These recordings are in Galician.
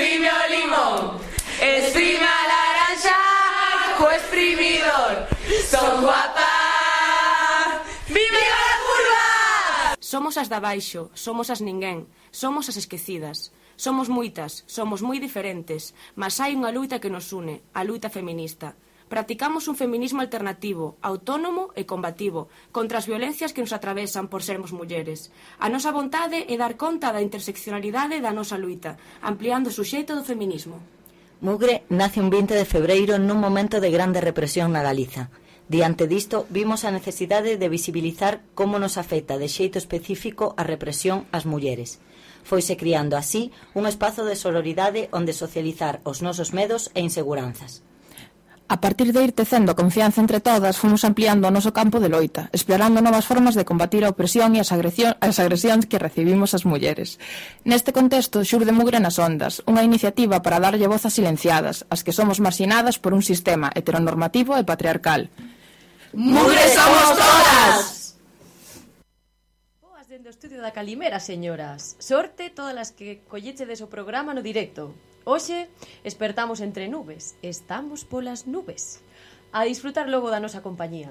exprime o limón, exprime a laranja co exprimidor. Son guapa, vive a curva. Somos as da baixo, somos as ninguén, somos as esquecidas. Somos moitas, somos moi diferentes, mas hai unha luita que nos une, a luita feminista. Practicamos un feminismo alternativo, autónomo e combativo, contra as violencias que nos atravesan por sermos mulleres. A nosa vontade é dar conta da interseccionalidade da nosa luita, ampliando o suxeito do feminismo. Mugre nace un 20 de febreiro nun momento de grande represión na Galiza. Diante disto, vimos a necesidade de visibilizar como nos afecta de xeito específico a represión ás mulleres. Foise criando así un espazo de sororidade onde socializar os nosos medos e inseguranzas. A partir de ir tecendo confianza entre todas, fomos ampliando o noso campo de loita, explorando novas formas de combatir a opresión e as agresións que recibimos as mulleres. Neste contexto, xurde Mugre nas Ondas, unha iniciativa para darlle voz a silenciadas, as que somos marxinadas por un sistema heteronormativo e patriarcal. ¡Mugre somos todas! Dende o estudio da Calimera, señoras. Sorte todas as que collechedes o programa no directo. Hoxe espertamos entre nubes. Estamos polas nubes. A disfrutar logo da nosa compañía.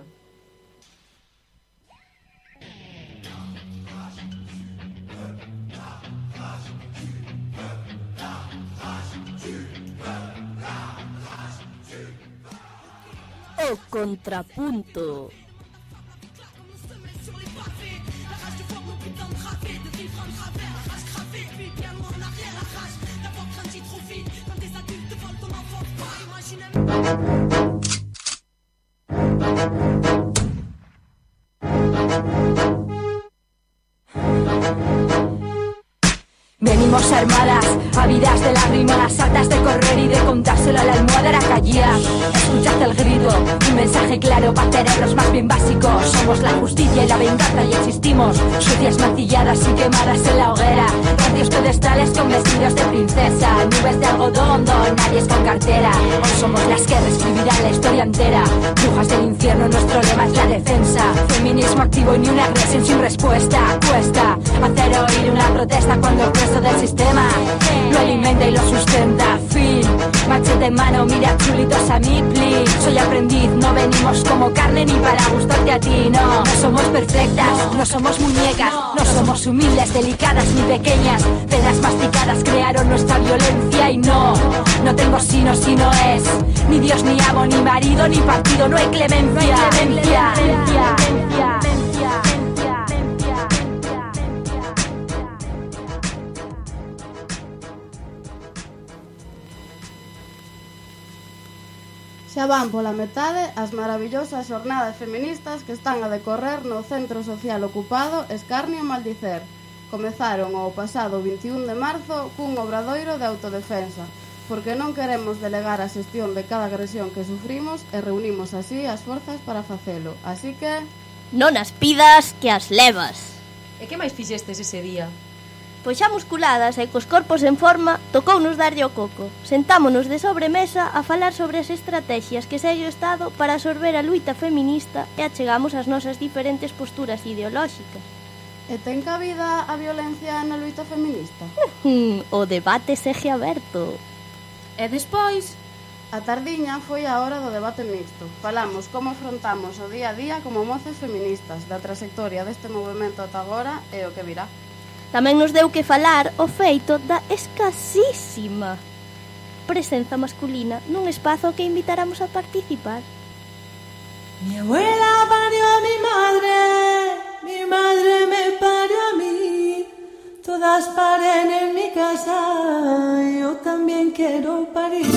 O contrapunto. Venimos armadas, ávidas de lágrimas, hartas de correr y de contárselo a la almohada Aracayía. Escuchad el grito, un mensaje claro para cerebros más bien básicos. Somos la justicia y la venganza y existimos sucias, mancilladas y quemadas en la hoguera. Radios pedestales con vestidos de princesa, nubes de algodón, nadie es con cartera. Hoy somos las que reescribirán la historia entera. Brujas del infierno, nuestro lema es la defensa. Feminismo activo y ni una agresión sin respuesta. Cuesta hacer oír una protesta cuando el grueso del sistema lo alimenta y lo sustenta. Fin, machete en mano, mira chulitos a mí, please. Soy aprendiz, no venimos como carne ni para gustarte a ti, no. No somos perfectas, no somos muñecas, no somos humildes, delicadas ni pequeñas. Penas masticadas crearon nuestra violencia y no tengo sino si no es ni Dios, ni amo, ni marido, ni partido. No hay clemencia, Xa van pola metade as maravillosas xornadas feministas que están a decorrer no Centro Social Ocupado Escarnio Maldicer. Comezaron o pasado 21 de marzo cun obradoiro de autodefensa, porque non queremos delegar a xestión de cada agresión que sufrimos e reunimos así as forzas para facelo. Así que... Non as pidas, que as levas. E que máis fixestes ese día? Pois xa musculadas e cos corpos en forma, tocounos darlle o coco. Sentámonos de sobremesa a falar sobre as estrategias que segue o Estado para absorber a luita feminista e achegamos as nosas diferentes posturas ideolóxicas. E ten cabida a violencia na luita feminista? O debate segue aberto. E despois? A tardiña foi a hora do debate mixto. Falamos como afrontamos o día a día como moces feministas, da trayectoria deste movimento ata agora e o que virá. Tamén nos deu que falar o feito da escasísima presenza masculina nun espazo que invitáramos a participar. Mi abuela parió a mi madre me parió a mí. Todas paren en mi casa, yo también quiero parir.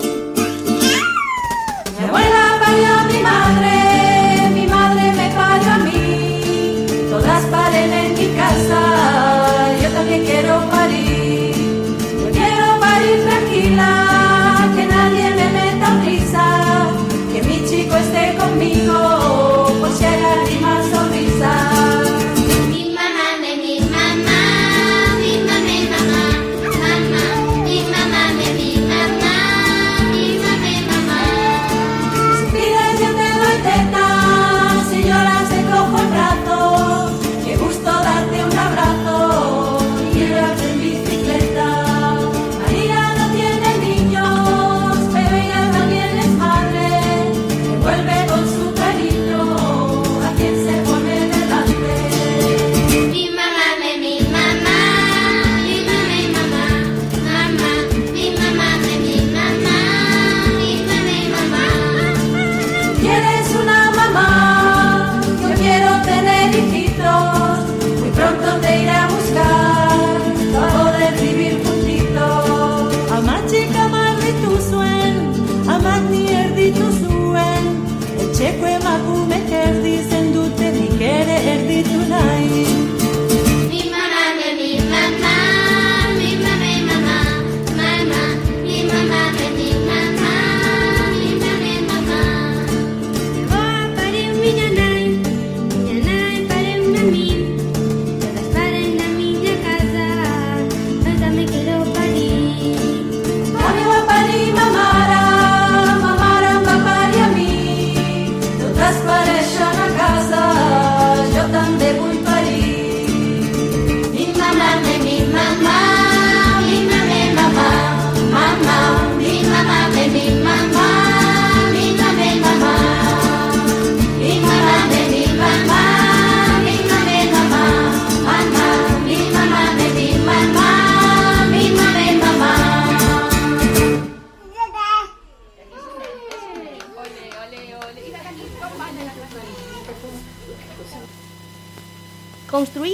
Mi abuela parió a mi madre me parió a mí. Todas paren en mi casa, yo también quiero parir. Yo quiero parir tranquila, que nadie me meta prisa, que mi chico esté conmigo, por si hay lágrimas sonrisas. Mi mamá, mi mamá, mi mamá, mamá, mamá, mi mamá, mi mamá.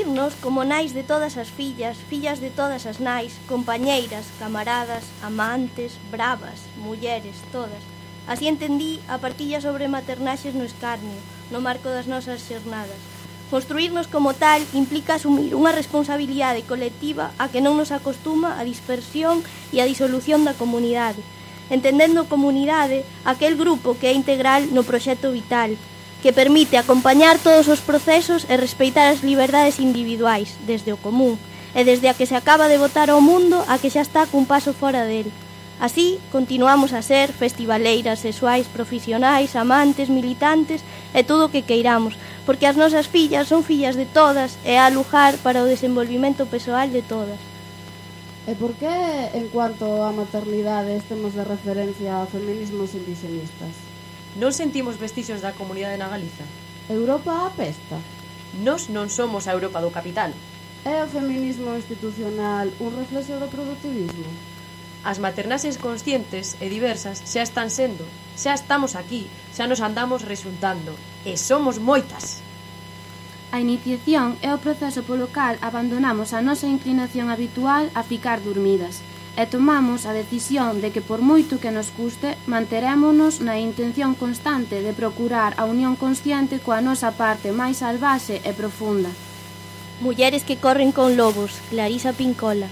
construirnos como nais de todas as fillas, fillas de todas as nais, compañeiras, camaradas, amantes, bravas, mulleres, todas. Así entendí a partilla sobre maternaxes no escarnio, no marco das nosas xornadas. Construirnos como tal implica asumir unha responsabilidade colectiva a que non nos acostuma a dispersión e a disolución da comunidade, entendendo comunidade aquel grupo que é integral no proxecto vital, que permite acompañar todos os procesos e respeitar as liberdades individuais, desde o común, e desde a que se acaba de botar ao mundo a que xa está cun paso fora del. Así, continuamos a ser festivaleiras, sexuais, profesionais, amantes, militantes e todo o que queiramos, porque as nosas fillas son fillas de todas e há lugar para o desenvolvimento persoal de todas. E por que, en cuanto á maternidade, temos de referencia a feminismos indigenistas? Non sentimos vestixios da comunidade na Galiza? Europa apesta? Nós non somos a Europa do capital. É o feminismo institucional un reflexo do productivismo? As maternaxes conscientes e diversas xa están sendo, xa estamos aquí, xa nos andamos resultando, e somos moitas. A iniciación é o proceso polo cal abandonamos a nosa inclinación habitual a ficar dormidas e tomamos a decisión de que por moito que nos custe manterémonos na intención constante de procurar a unión consciente coa nosa parte máis salvaxe e profunda. Mulleres que corren con lobos, Clarisa Pincola.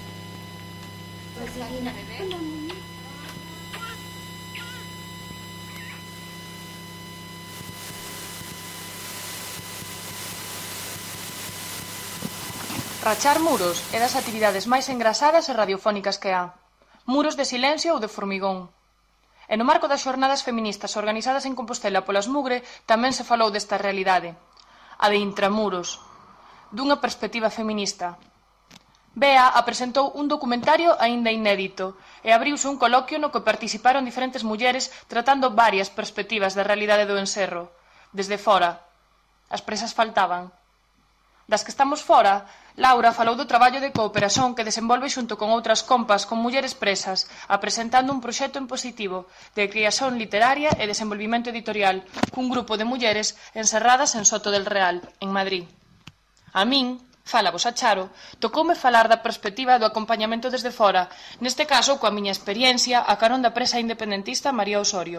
Rachar muros é das actividades máis engrasadas e radiofónicas que há. Muros de silencio ou de formigón. E no marco das xornadas feministas organizadas en Compostela polas Mugre tamén se falou desta realidade, a de intramuros, dunha perspectiva feminista. Bea apresentou un documentario aínda inédito e abriuse un coloquio no que participaron diferentes mulleres tratando varias perspectivas da realidade do encerro. Desde fora, as presas faltaban. Das que estamos fora, Laura falou do traballo de cooperación que desenvolve xunto con outras compas con mulleres presas, apresentando un proxecto en positivo de creación literaria e desenvolvimento editorial cun grupo de mulleres encerradas en Soto del Real, en Madrid. A min, fala vos a Charo, tocoume falar da perspectiva do acompañamento desde fora, neste caso coa miña experiencia a carón da presa independentista María Osorio.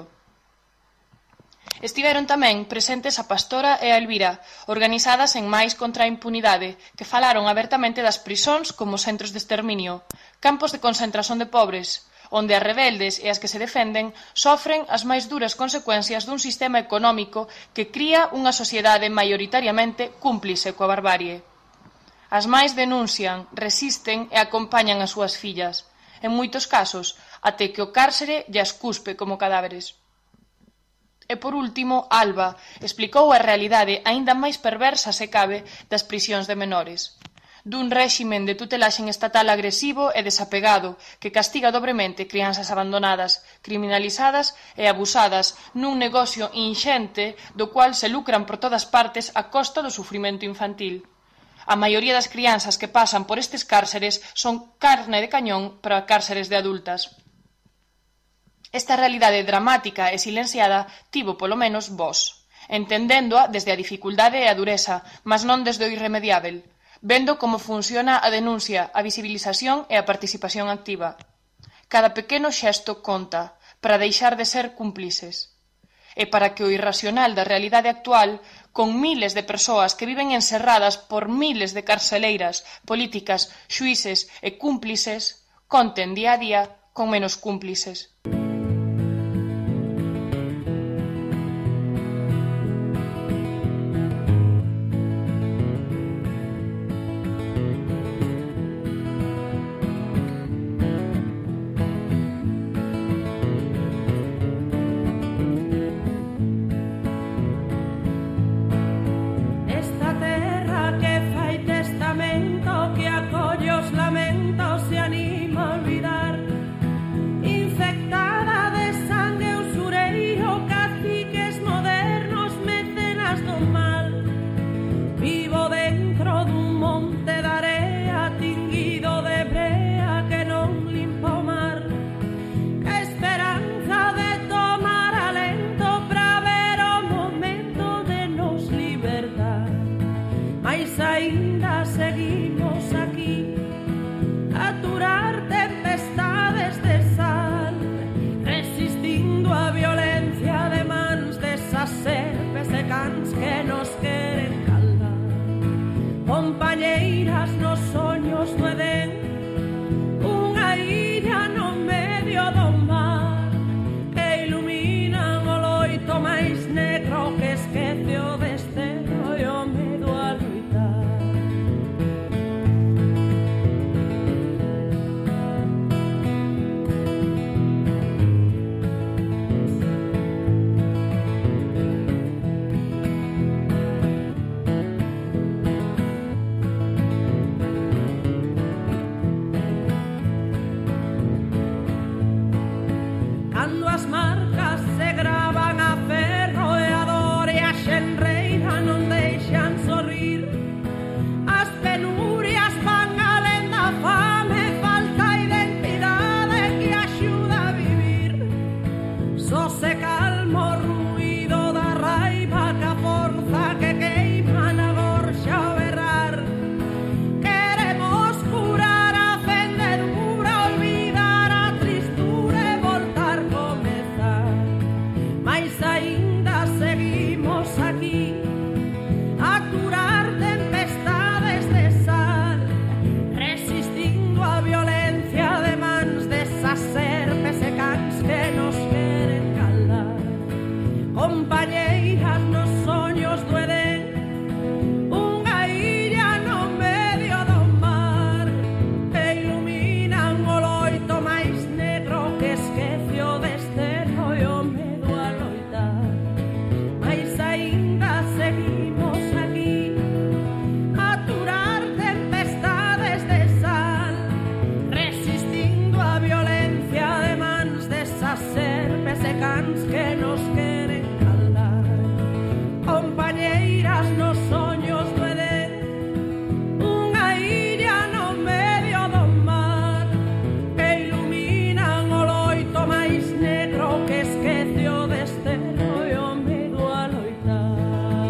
Estiveron tamén presentes a Pastora e a Elvira, organizadas en Mais contra a Impunidade, que falaron abertamente das prisóns como centros de exterminio, campos de concentración de pobres, onde as rebeldes e as que se defenden sofren as máis duras consecuencias dun sistema económico que cría unha sociedade maioritariamente cúmplice coa barbarie. As máis denuncian, resisten e acompañan as súas fillas, en moitos casos, até que o cárcere llas cuspe como cadáveres. E por último, Alba explicou a realidade aínda máis perversa se cabe das prisións de menores, dun réximen de tutelaxe estatal agresivo e desapegado que castiga dobremente crianzas abandonadas, criminalizadas e abusadas nun negocio inxente do cual se lucran por todas partes a costa do sufrimento infantil. A maioría das crianzas que pasan por estes cárceres son carne de cañón para cárceres de adultas. Esta realidade dramática e silenciada tivo polo menos voz, entendéndoa desde a dificultade e a dureza, mas non desde o irremediável, vendo como funciona a denuncia, a visibilización e a participación activa. Cada pequeno xesto conta para deixar de ser cúmplices. E para que o irracional da realidade actual, con miles de persoas que viven encerradas por miles de carceleiras, políticas, xuíces e cúmplices, conten día a día con menos cúmplices. Se anima a olvidar, infectar de cans que nos queren caldar, compañeiras nos soños do Edén, unha illa no medio do mar, que iluminan o loito máis negro que esquece o desteno e o medo a loitar.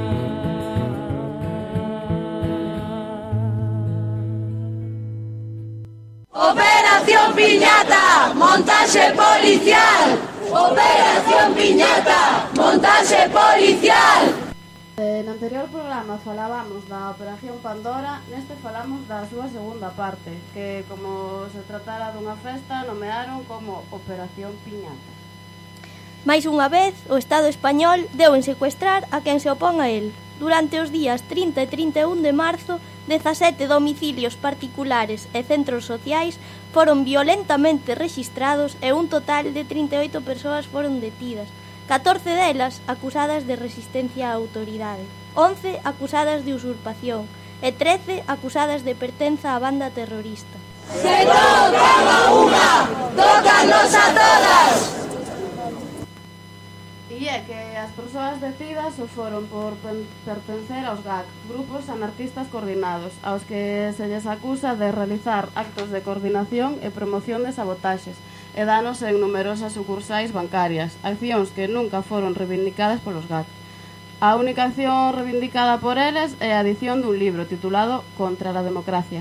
Operación Piñata, montaxe policial. Operación Piñata, montaxe policial. No anterior programa falábamos da Operación Pandora, neste falamos da súa segunda parte, que como se tratara dunha festa nomearon como Operación Piñata. Mais unha vez, o Estado español deu en secuestrar a quen se opón a él. Durante os días 30 e 31 de marzo, 17 domicilios particulares e centros sociais foron violentamente rexistrados e un total de 38 persoas foron detidas, 14 delas acusadas de resistencia á autoridade, 11 acusadas de usurpación e 13 acusadas de pertenza á banda terrorista. Se tocan a unha, tócanos a todas! E é que as persoas detidas o foron por pertencer aos GAC, grupos anarquistas coordinados, aos que se lles acusa de realizar actos de coordinación e promoción de sabotaxes e danos en numerosas sucursais bancarias, accións que nunca foron reivindicadas polos GAC. A única acción reivindicada por eles é a edición dun libro titulado Contra a democracia.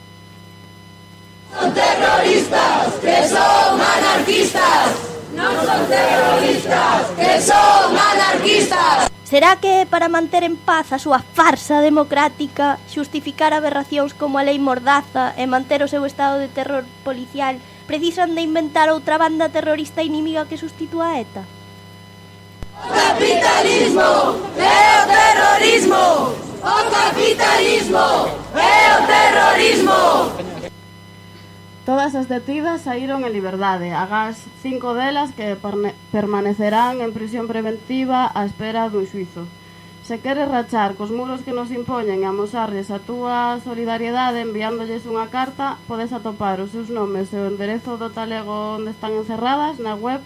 Son terroristas, que son anarquistas. Non son terroristas, que son anarquistas. Será que para manter en paz a súa farsa democrática, xustificar aberracións como a lei Mordaza e manter o seu estado de terror policial, precisan de inventar outra banda terrorista inimiga que sustitúa a ETA? O capitalismo é o terrorismo. O capitalismo é o terrorismo. Todas as detidas saíron en liberdade, agás 5 delas que permanecerán en prisión preventiva á espera dun xuízo. Se queres rachar cos muros que nos impoñen e amosarles a túa solidariedade enviándolles unha carta, podes atopar os seus nomes e o enderezo do talego onde están encerradas na web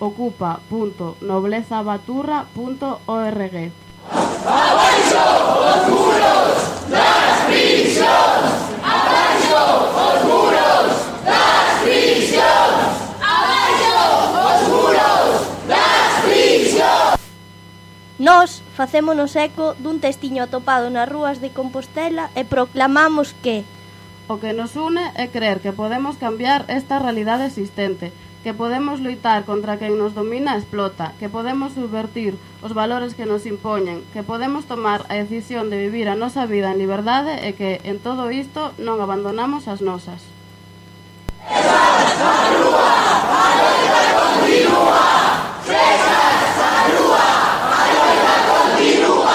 ocupa.noblezabaturra.org. Abaixo os muros das prisións! Abaixo os muros das prisións! Abaixo os muros das prisións! Nós facémonos eco dun testiño atopado nas rúas de Compostela e proclamamos que o que nos une é creer que podemos cambiar esta realidade existente, que podemos loitar contra quen nos domina e explota, que podemos subvertir os valores que nos impoñen, que podemos tomar a decisión de vivir a nosa vida en liberdade e que, en todo isto, non abandonamos as nosas. A rúa, a loita continúa! Fresas a rúa, a loita continúa!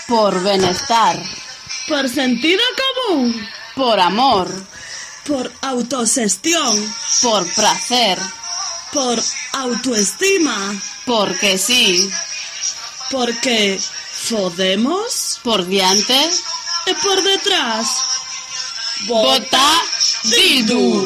Por bienestar. Por sentido común. Por amor. Por autogestión. Por placer. Por autoestima. Porque sí. Porque podemos. Por diante. E por detrás. Vota Bildu.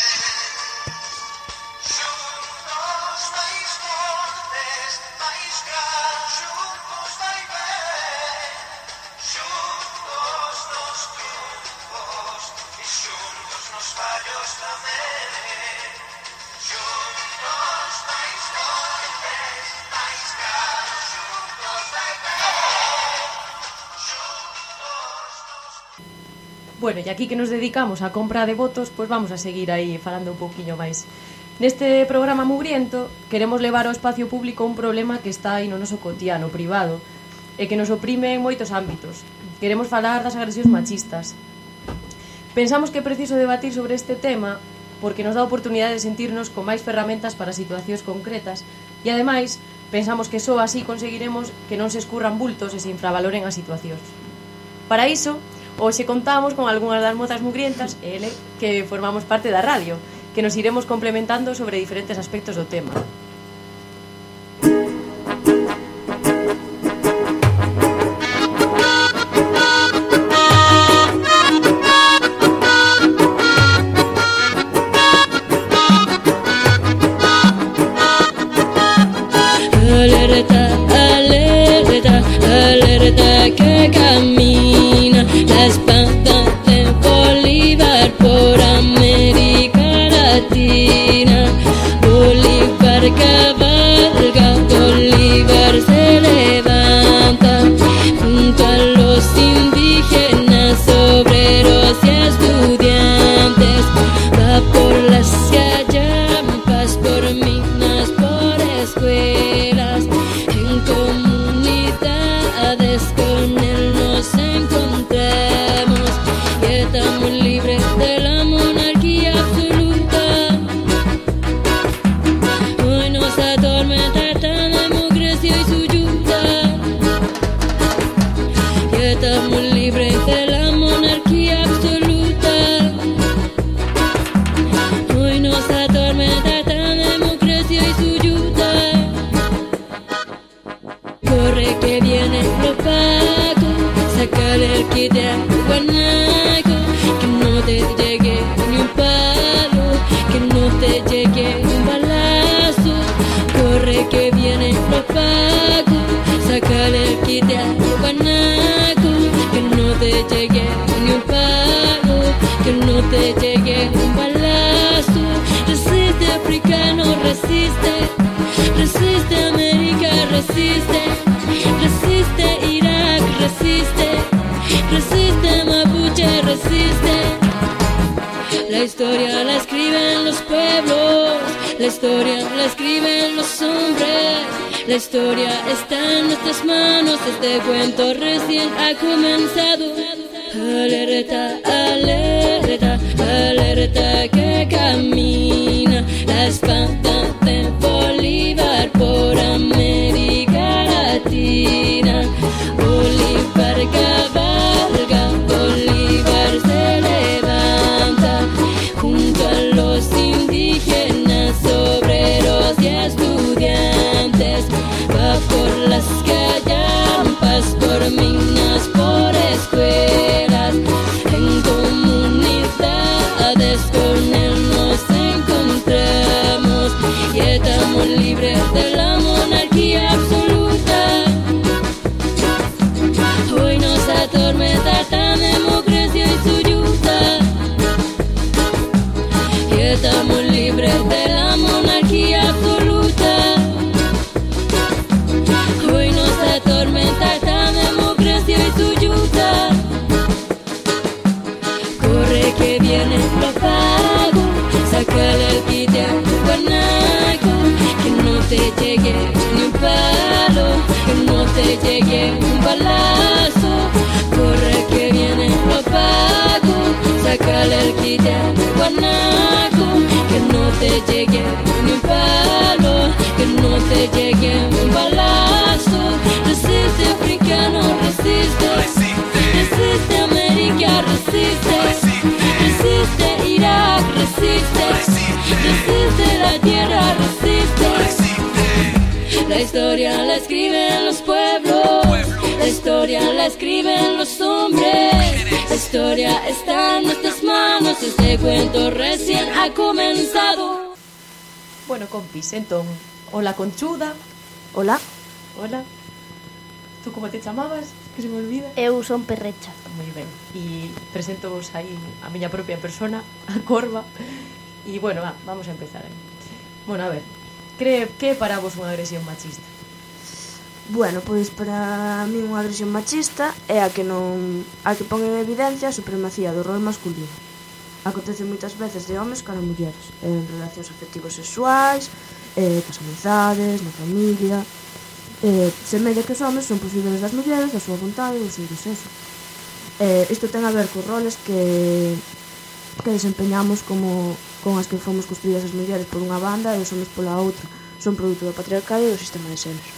Bueno, e aquí que nos dedicamos á compra de votos, pois vamos a seguir aí falando un pouquiño máis. Neste programa mugriento queremos levar ao espacio público un problema que está aí no noso cotidiano privado e que nos oprime en moitos ámbitos. Queremos falar das agresións machistas. Pensamos que é preciso debatir sobre este tema porque nos dá a oportunidade de sentirnos con máis ferramentas para situacións concretas e, ademais, pensamos que só así conseguiremos que non se escurran bultos e se infravaloren as situacións. Para iso, hoxe contamos con algunhas das mozas mugrientas que formamos parte da radio, que nos iremos complementando sobre diferentes aspectos do tema. Alerta, alerta, alerta que camina la espada de Bolívar por América Latina. Bolívar cabalga, Bolívar se levanta junto a los indígenas, obreros y estudiantes. Va por las callampas, por minas, por escuelas, en comunidades con él nos encontramos y estamos libres de la monarquía absoluta. Hoy nos atormenta esta democracia y su yuta y estamos libres de la monarquía absoluta. Hoy nos atormenta esta democracia y su yuta. Corre que viene lo pago, sácale el kit de guanaco, que no te llegue ni un palo, que no te llegue un balazo. Corre que viene lo pago, sácale el kit de guanaco, que no te llegue ni un palo, que no te llegue un balazo. Resiste africano, resiste, resiste América, resiste, resiste Irak, resiste, resiste Mapuche, resiste. La historia la escriben los pueblos, la historia la escriben los hombres, la historia está en nuestras manos, este cuento recién ha comenzado. Alerta, alerta, alerta que camina la espada de Bolívar por América Latina. Bolívar cabalga, Bolívar se levanta junto a los indígenas, obreros y estudiantes. Va por las callampas, por minas, por escuelas, en comunidades con él nos encontramos y estamos libres de la monarquía absoluta. Hoy nos atormenta esta democracia y su yuta y estamos libres de la monarquía absoluta. Hoy nos atormenta esta democracia y su yuta. Corre que viene lo pago, sácale el kit de guanaco, que no te llegue ni un palo, que no te llegue un balazo. Corre que viene lo pago, sácale el kit de guanaco, que no te llegue ni un palo, que no te llegue un balazo. Resiste africano, resiste. resiste, la tierra resiste. La historia la escriben los pueblos, la historia la escriben los hombres, la historia está en nuestras manos, este cuento recién ha comenzado. Bueno, compis, entón, hola Conchuda. Hola. Hola. Tú como te chamabas? Que se me olvida. Eu son Perrecha. Moi ben. E presento vos aí a miña propia persona, a Corva. E bueno, vamos a empezar aí. Bueno, a ver, que é para vos unha agresión machista? Bueno, pois para mí unha agresión machista é a que pon en evidencia a supremacía do rol masculino. Acontece moitas veces de homes cara a mulleres, en relacións afectivos sexuais, cas amizades, na familia. Semella que os homes son posibles das mulleres, da súa vontade ou do seu desexo. Isto ten a ver cos roles que desempeñamos con as que fomos construídas as mulleres por unha banda e os homes pola outra. Son produto do patriarcado e do sistema de xénero.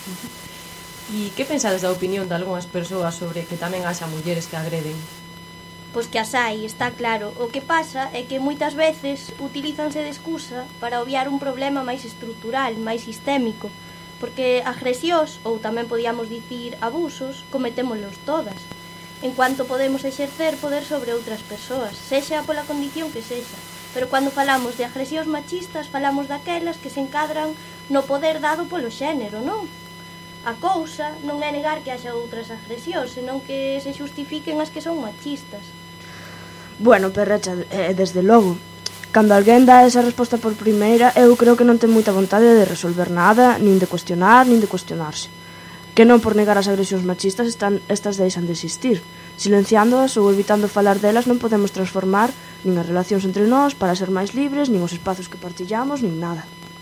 E que pensades da opinión de algunhas persoas sobre que tamén haxa mulleres que agreden? Pois que as hai, está claro. O que pasa é que moitas veces utilízanse de excusa para obviar un problema máis estrutural, máis sistémico, porque agresións, ou tamén podíamos dicir abusos, cometémolos todas, en cuanto podemos exercer poder sobre outras persoas, sexa pola condición que sexa. Pero cando falamos de agresións machistas, falamos daquelas que se encadran no poder dado polo xénero, non? A cousa non é negar que haxa outras agresións, senón que se xustifiquen as que son machistas. Bueno, Perrecha, desde logo, cando alguén dá esa resposta por primeira, eu creo que non ten moita vontade de resolver nada, nin de cuestionar, nin de cuestionarse. Que non por negar as agresións machistas estas deixan de existir. Silenciándoas ou evitando falar delas non podemos transformar nin as relacións entre nós para ser máis libres, nin os espazos que partillamos, nin nada.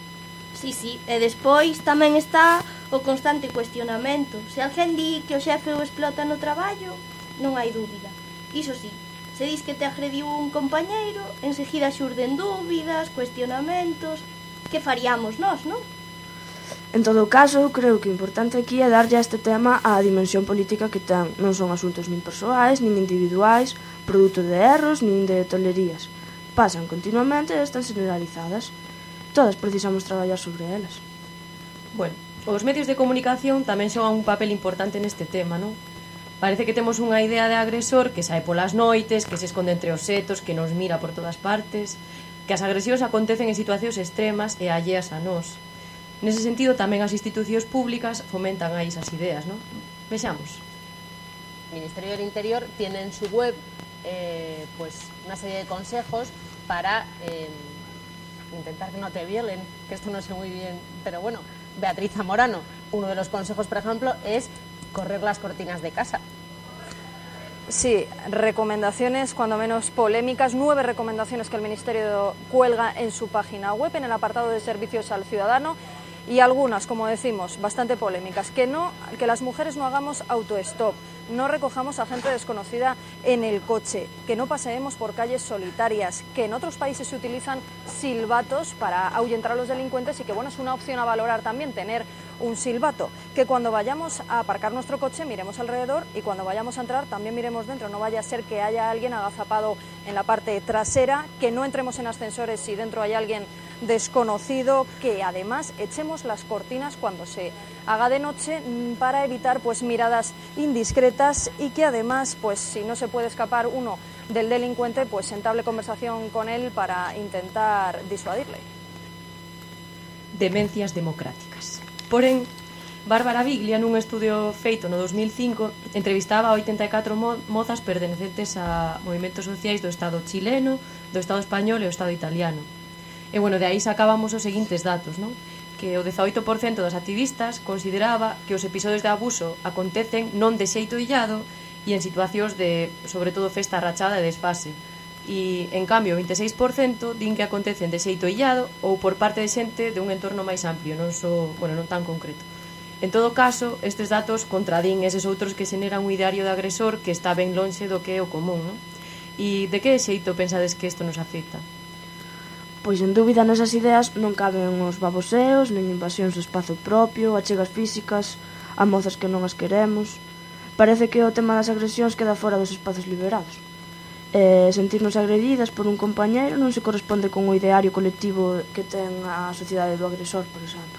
Sí, e despois tamén está o constante cuestionamento. Se alguén di que o xefe o explota no traballo, non hai dúbida. Iso sí, se dis que te agrediu un compañeiro, enseguida xurden dúbidas, cuestionamentos. Que faríamos nós, non? En todo caso, creo que o importante aquí é darlle a este tema a dimensión política que ten. Non son asuntos nin persoais, nin individuais, produto de erros, nin de tolerías. Pasan continuamente e están generalizadas. Todas precisamos traballar sobre elas. Bueno, os medios de comunicación tamén xogan un papel importante neste tema, non? Parece que temos unha idea de agresor que sae polas noites, que se esconde entre os setos, que nos mira por todas partes, que as agresións acontecen en situacións extremas e alleas a nós. Nese sentido, tamén as institucións públicas fomentan aí esas ideas, non? Vexamos. El Ministerio del Interior tiene en su web pues una serie de consejos para intentar que no te violen, que esto no sé muy bien, pero bueno, Beatriz Zamorano, uno de los consejos, por ejemplo, es correr las cortinas de casa. Sí, recomendaciones cuando menos polémicas, 9 recomendaciones que el Ministerio cuelga en su página web, en el apartado de servicios al ciudadano, y algunas, como decimos, bastante polémicas, que las mujeres no hagamos autostop, no recojamos a gente desconocida en el coche, que no paseemos por calles solitarias, que en otros países se utilizan silbatos para ahuyentar a los delincuentes y que bueno, es una opción a valorar también tener un silbato, que cuando vayamos a aparcar nuestro coche miremos alrededor y cuando vayamos a entrar también miremos dentro, no vaya a ser que haya alguien agazapado en la parte trasera, que no entremos en ascensores si dentro hay alguien desconocido, que además echemos las cortinas cuando se haga de noche para evitar pues miradas indiscretas y que además pues si no se puede escapar uno del delincuente pues entable conversación con él para intentar disuadirle. Demencias democráticas. Porén, Bárbara Biglia, nun estudio feito no 2005, entrevistaba a 84 mozas pertenecentes a movimentos sociais do Estado chileno, do Estado español e o Estado italiano. E, bueno, de aí sacábamos os seguintes datos, non? Que o 18% das activistas consideraba que os episodios de abuso acontecen non de xeito illado e en situacións de, sobre todo, festa rachada e desfase. E, en cambio, o 26% din que acontecen de xeito illado ou por parte de xente de un entorno máis amplio, non tan concreto. En todo caso, estes datos contradín eses outros que xeneran un ideario de agresor que está ben lonxe do que é o común, non? E de que xeito pensades que isto nos afecta? Pois en dúbida nesas ideas non caben os baboseos, nin invasións do espazo propio, achegas físicas, a mozas que non as queremos. Parece que o tema das agresións queda fora dos espazos liberados. sentirnos agredidas por un compañeiro non se corresponde con o ideario colectivo que ten a sociedade do agresor, por exemplo.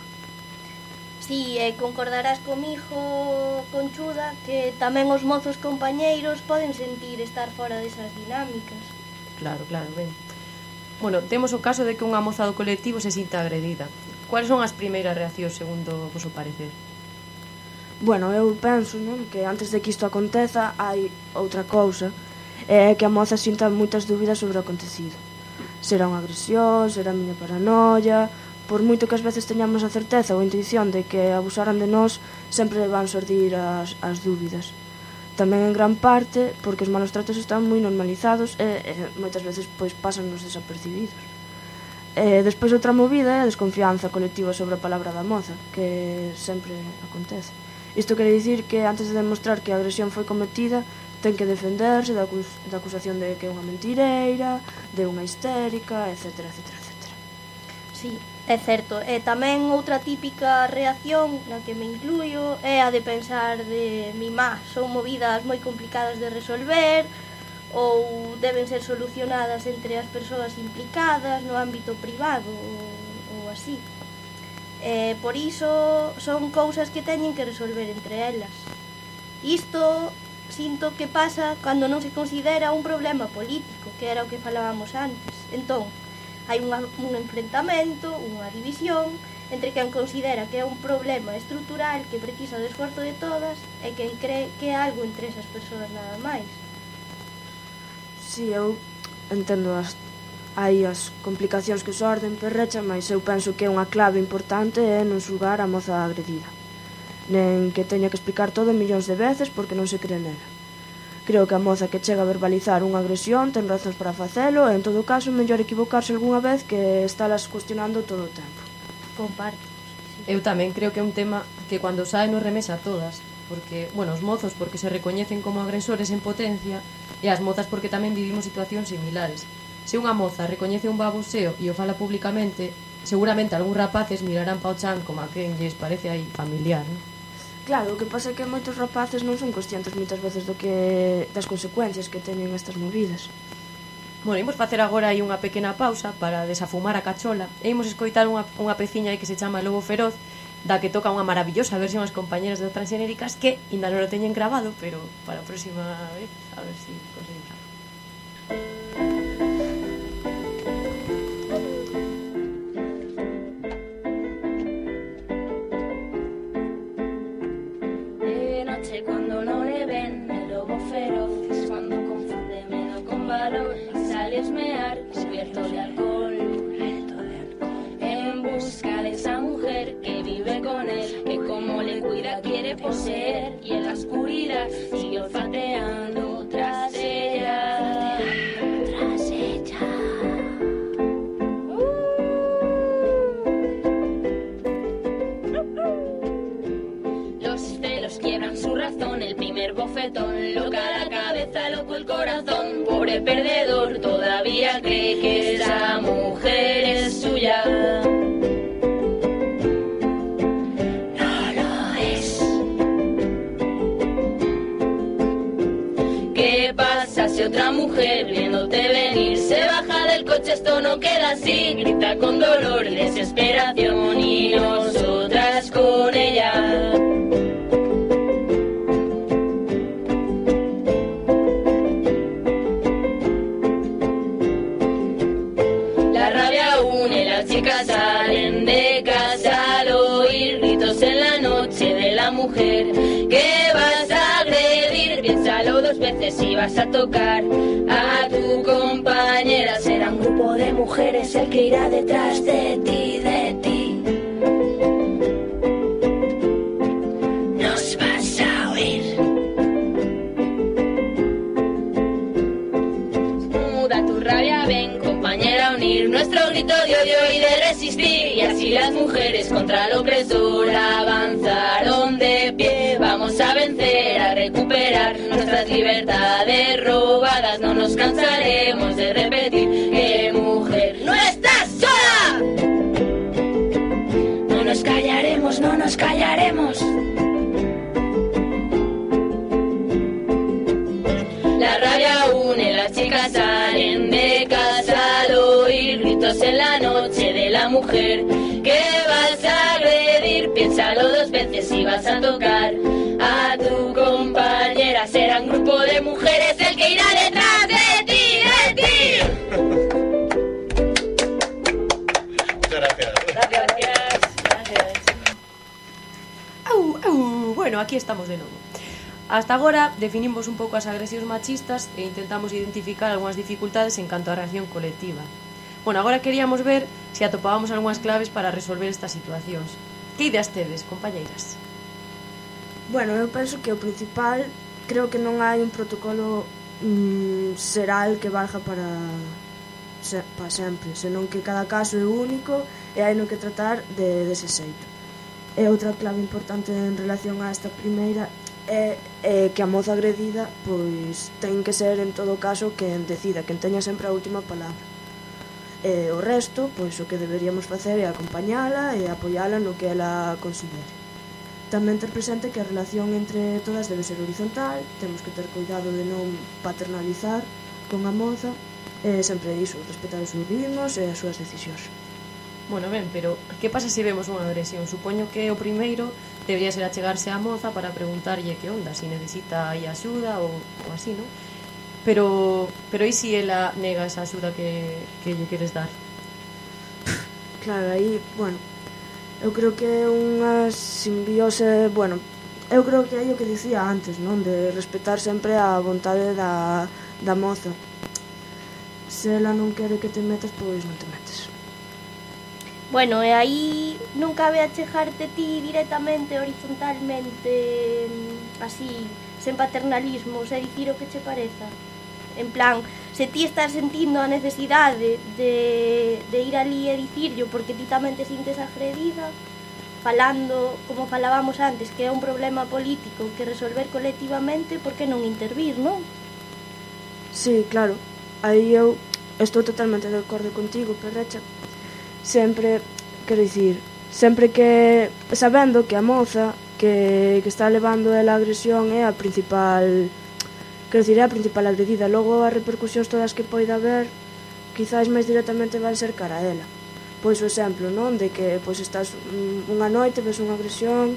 Si, concordarás comigo, Conchuda, que tamén os mozos compañeiros poden sentir estar fora desas dinámicas. Claro, ben. Bueno, temos o caso de que unha moza do colectivo se sinta agredida. Cuáles son as primeiras reaccións segundo o vosso parecer? Bueno, eu penso, non, que antes de que isto aconteza hai outra cousa, é que a moza sinta moitas dúbidas sobre o acontecido. Será unha agresión, será a miña paranoia. Por moito que ás veces teñamos a certeza ou a intuición de que abusaran de nós, sempre van xurdir as dúbidas. Tamén en gran parte porque os malos tratos están moi normalizados e moitas veces pois pasan-nos desapercibidos. Despois outra movida é a desconfianza colectiva sobre a palabra da moza, que sempre acontece. Isto quere dicir que antes de demostrar que a agresión foi cometida, ten que defenderse da acusación de que é unha mentireira, de unha histérica, etc. Sí, é certo. E tamén outra típica reacción na que me incluyo é a de pensar de son movidas moi complicadas de resolver ou deben ser solucionadas entre as persoas implicadas no ámbito privado ou así. Por iso son cousas que teñen que resolver entre elas. Isto sinto que pasa cando non se considera un problema político, que era o que falábamos antes. Entón, hai un enfrentamento, unha división entre quen considera que é un problema estrutural que precisa do esforzo de todas e quen cree que é algo entre esas persoas nada máis. Si, eu entendo hai as complicacións que xorden perrecha, mas eu penso que unha clave importante é non xulgar a moza agredida, nen que teña que explicar todo millóns de veces porque non se cree nela. Creo que a moza que chega a verbalizar unha agresión ten razóns para facelo e, en todo caso, mellor equivocarse algunha vez que estalas cuestionando todo o tempo. Comparto. Eu tamén creo que é un tema que cando sae nos remesa a todas, porque, bueno, os mozos porque se recoñecen como agresores en potencia e as mozas porque tamén vivimos situacións similares. Se unha moza recoñece un baboseo e o fala públicamente, seguramente algúns rapaces mirarán pa o chan como a quen lles parece aí familiar, non? Claro, o que pasa é que moitos rapaces non son conscientes moitas veces das consecuencias que teñen estas movidas. Bueno, imos facer agora aí unha pequena pausa para desafumar a cachola e imos escoitar unha peciña aí que se chama Lobo Feroz, da que toca unha maravillosa versión as compañeras de Transxenéricas que ainda non o teñen grabado, pero para a próxima vez a ver se conseguimos. Cuando no le ven, el lobo feroz es cuando confunde miedo con valor y sale a esmear cubierto de alcohol, en busca de esa mujer que vive con él, que como le cuida quiere poseer, y en la oscuridad sigue olfateando tras ella. Los celos quiebran su razón, el primer bofetón, loca la cabeza, loco el corazón, pobre perdedor, todavía cree que esa mujer es suya. No lo es. ¿Qué pasa si otra mujer viéndote venir se baja del coche? Esto no queda así, grita con dolor y desesperación y nosotras con ella. Chicas salen de casa al oír gritos en la noche de la mujer que vas a agredir. Piénsalo dos veces si vas a tocar a tu compañera. Será un grupo de mujeres el que irá detrás de ti, de ti. Nos vas a oír. Muda tu rabia, ven compañera a unir nuestro grito de odio y de resistir, y así las mujeres contra el opresor avanzaron de pie. Vamos a vencer, a recuperar nuestras libertades robadas. No nos cansaremos de repetir que mujer no estás sola. No nos callaremos, no nos callaremos. La rabia une, las chicas esa mujer que vas a agredir. Piénsalo 2 veces si vas a tocar a tu compañera. Será un grupo de mujeres el que irá detrás de ti, de ti. Muchas gracias. Gracias. Bueno, aquí estamos de novo. Hasta agora definimos un pouco as agresións machistas e intentamos identificar algunhas dificultades en canto á reacción colectiva. Bueno, agora queríamos ver se atopábamos algunhas claves para resolver estas situacións. Que ideas tedes, compañeiras? Bueno, eu penso que o principal, creo que non hai un protocolo xeral que valga para sempre, senón que cada caso é único e hai no que tratar dese xeito. E outra clave importante en relación a esta primeira é que a moza agredida pois ten que ser en todo caso quen decida, quen teña sempre a última palabra. E o resto, pois o que deberíamos facer é acompañala e apoiala no que ela considere. Tamén ter presente que a relación entre todas debe ser horizontal, temos que ter cuidado de non paternalizar con a moza, e sempre iso, respetar os seus ritmos e as súas decisións. Bueno, ben, pero que pasa se vemos unha agresión? Supoño que o primeiro debería ser achegarse á moza para preguntarlle que onda, se necesita aí axuda ou así, non? Pero e se ela nega esa axuda que lle queres dar? Claro, aí, bueno, eu creo que é unha simbiose, bueno, eu creo que hai o que dicía antes, non? De respetar sempre a vontade da moza. Se ela non quere que te metas, pois non te metes. Bueno, e aí non cabe achegarte ti directamente, horizontalmente, así, sen paternalismos, e dicir o que che pareza. En plan, se ti estás sentindo a necesidade de ir ali e dicirlo porque ti tamén te sintes agredida, falando, como falábamos antes, que é un problema político que resolver colectivamente, por que non intervir, non? Sí, claro, aí eu estou totalmente de acordo contigo, Perrecha. Sempre, quero dicir, sempre que sabendo que a moza que está levando ela a agresión é a principal, quero dicir, é a principal agredida. Logo as repercusións todas que poida haber quizás máis directamente van ser cara a ela. Pois o exemplo, non? De que pois estás unha noite, ves unha agresión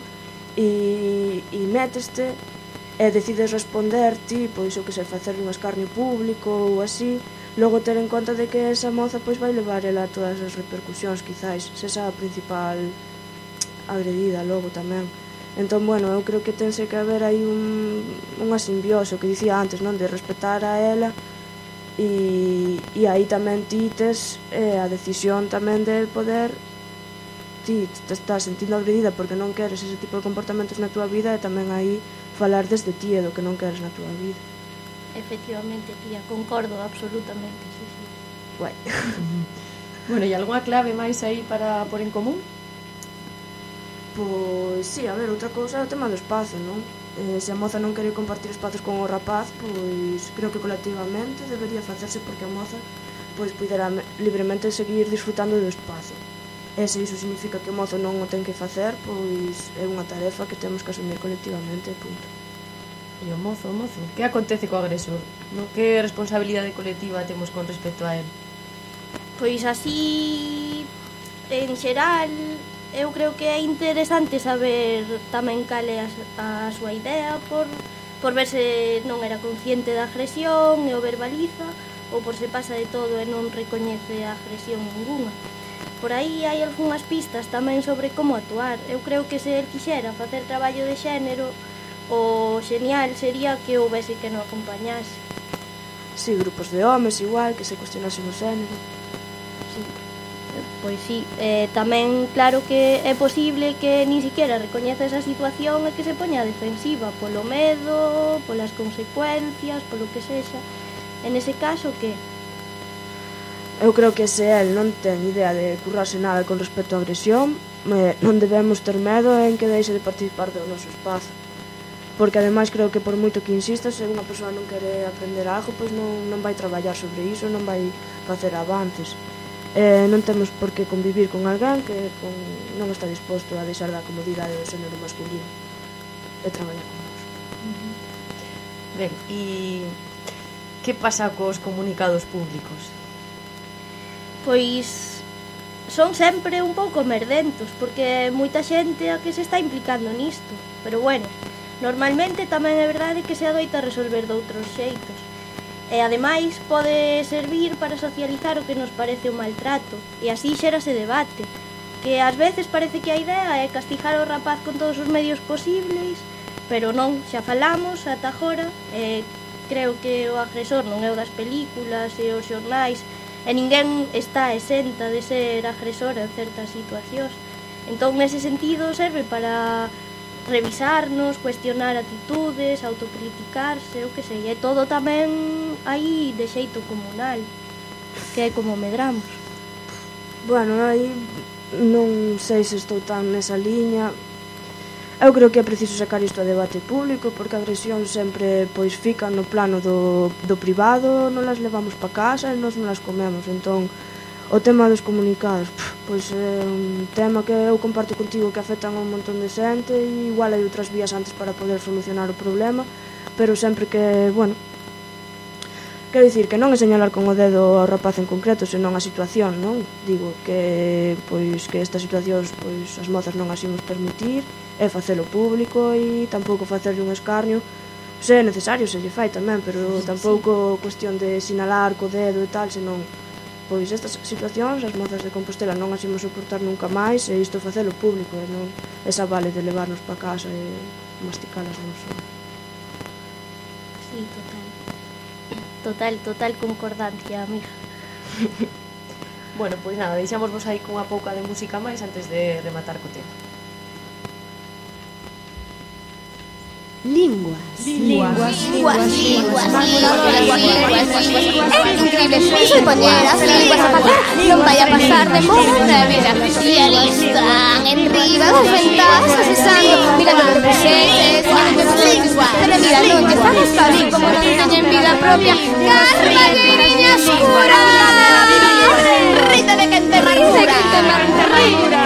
e méteste e decides responder ti, pois o que sei, facer un escarnio público ou así. Logo ter en conta de que esa moza pois vai levar ela todas as repercusións, quizás, se esa a principal agredida logo tamén. Entón, bueno, eu creo que tense que haber aí unha simbiose, o que dicía antes, non? De respetar a ela e aí tamén ti tes a decisión tamén de poder, ti te estás sentindo agredida porque non queres ese tipo de comportamentos na túa vida e tamén aí falar desde ti e do que non queres na túa vida. Efectivamente, tía, concordo absolutamente, sí, sí. Guai. Bueno, e algunha clave máis aí para pôr en común? Pois sí, a ver, outra cousa é o tema do espazo, non? Se a moza non quere compartir espazos con o rapaz, pois creo que colectivamente debería facerse porque a moza pois puidera libremente seguir disfrutando do espazo. E se iso significa que o mozo non o ten que facer, pois é unha tarefa que temos que asumir colectivamente, punto. E o mozo, que acontece co agresor? No que responsabilidade colectiva temos con respecto a él? Pois así, en xeral, eu creo que é interesante saber tamén cal é a súa idea por ver se non era consciente da agresión e o verbaliza ou por se pasa de todo e non recoñece a agresión ninguna. Por aí hai algunhas pistas tamén sobre como actuar. Eu creo que se el quixera facer traballo de xénero, o genial sería que houvese que non acompañase. Sí, grupos de homes igual, que se cuestionasen o xénero. Sí, pois sí. Tamén, claro que é posible que nin siquiera recoñeza esa situación e que se poña defensiva polo medo, polas consecuencias, polo que sexa. En ese caso, que? Eu creo que se el non ten idea de currarse nada con respecto á agresión, non debemos ter medo en que deixe de participar do noso espazo. Porque ademais creo que por moito que insista, se unha persoa non quere aprender algo, pois non vai traballar sobre iso, non vai facer avances. Non temos por que convivir con alguén que non está disposto a deixar da comodidade do xénero masculino e traballar con nós. Ben, e que pasa cos comunicados públicos? Pois son sempre un pouco merdentos, porque moita xente a que se está implicando nisto. Pero bueno, normalmente tamén é verdade que se adoita resolver doutros xeitos. E ademais pode servir para socializar o que nos parece un maltrato, e así xérase debate, que ás veces parece que a idea é castigar ao rapaz con todos os medios posibles, pero non, xa falamos ata agora, e creo que o agresor non é o das películas e os xornais, e ninguén está exenta de ser agresor en certas situacións. Entón, nese sentido, serve para revisarnos, cuestionar actitudes, autocriticarse, o que sei, e todo tamén aí de xeito comunal, que é como medramos. Bueno, aí non sei se estou tan nesa liña. Eu creo que é preciso sacar isto a debate público, porque a agresión sempre pois fica no plano do privado, non las levamos pa casa e nós non las comemos. Entón, o tema dos comunicados, pois é un tema que eu comparto contigo, que afectan a un montón de xente, e igual hai outras vías antes para poder solucionar o problema, pero sempre que, bueno, quero dicir que non é señalar con o dedo ao rapaz en concreto, senón a situación, non? Digo que pois que estas situacións pois as mozas non as imos permitir, é facelo público e tampouco facerlle un escarnio. Se é necesario, se lle fai tamén, pero tampouco cuestión de sinalar co dedo e tal, senón pois estas situacións as mozas de Compostela non as imos soportar nunca máis, e isto facelo público, e non esa vale de levarnos pa casa e masticalas non só. Sí, total concordancia, amiga. Bueno, pois nada, deixámosvos aí cunha pouca de música máis antes de rematar co tema. Linguas. É increíble, iso de poñer as linguas a falar non vai a pasar de moda na vida. E ali están, en riba das ventanas, acesando, mirando por presentes, mirando as linguas. Pero mira, non te fagas cabi, como non teñen vida propia. Carmagueiriña escura! Rita de que te marrura!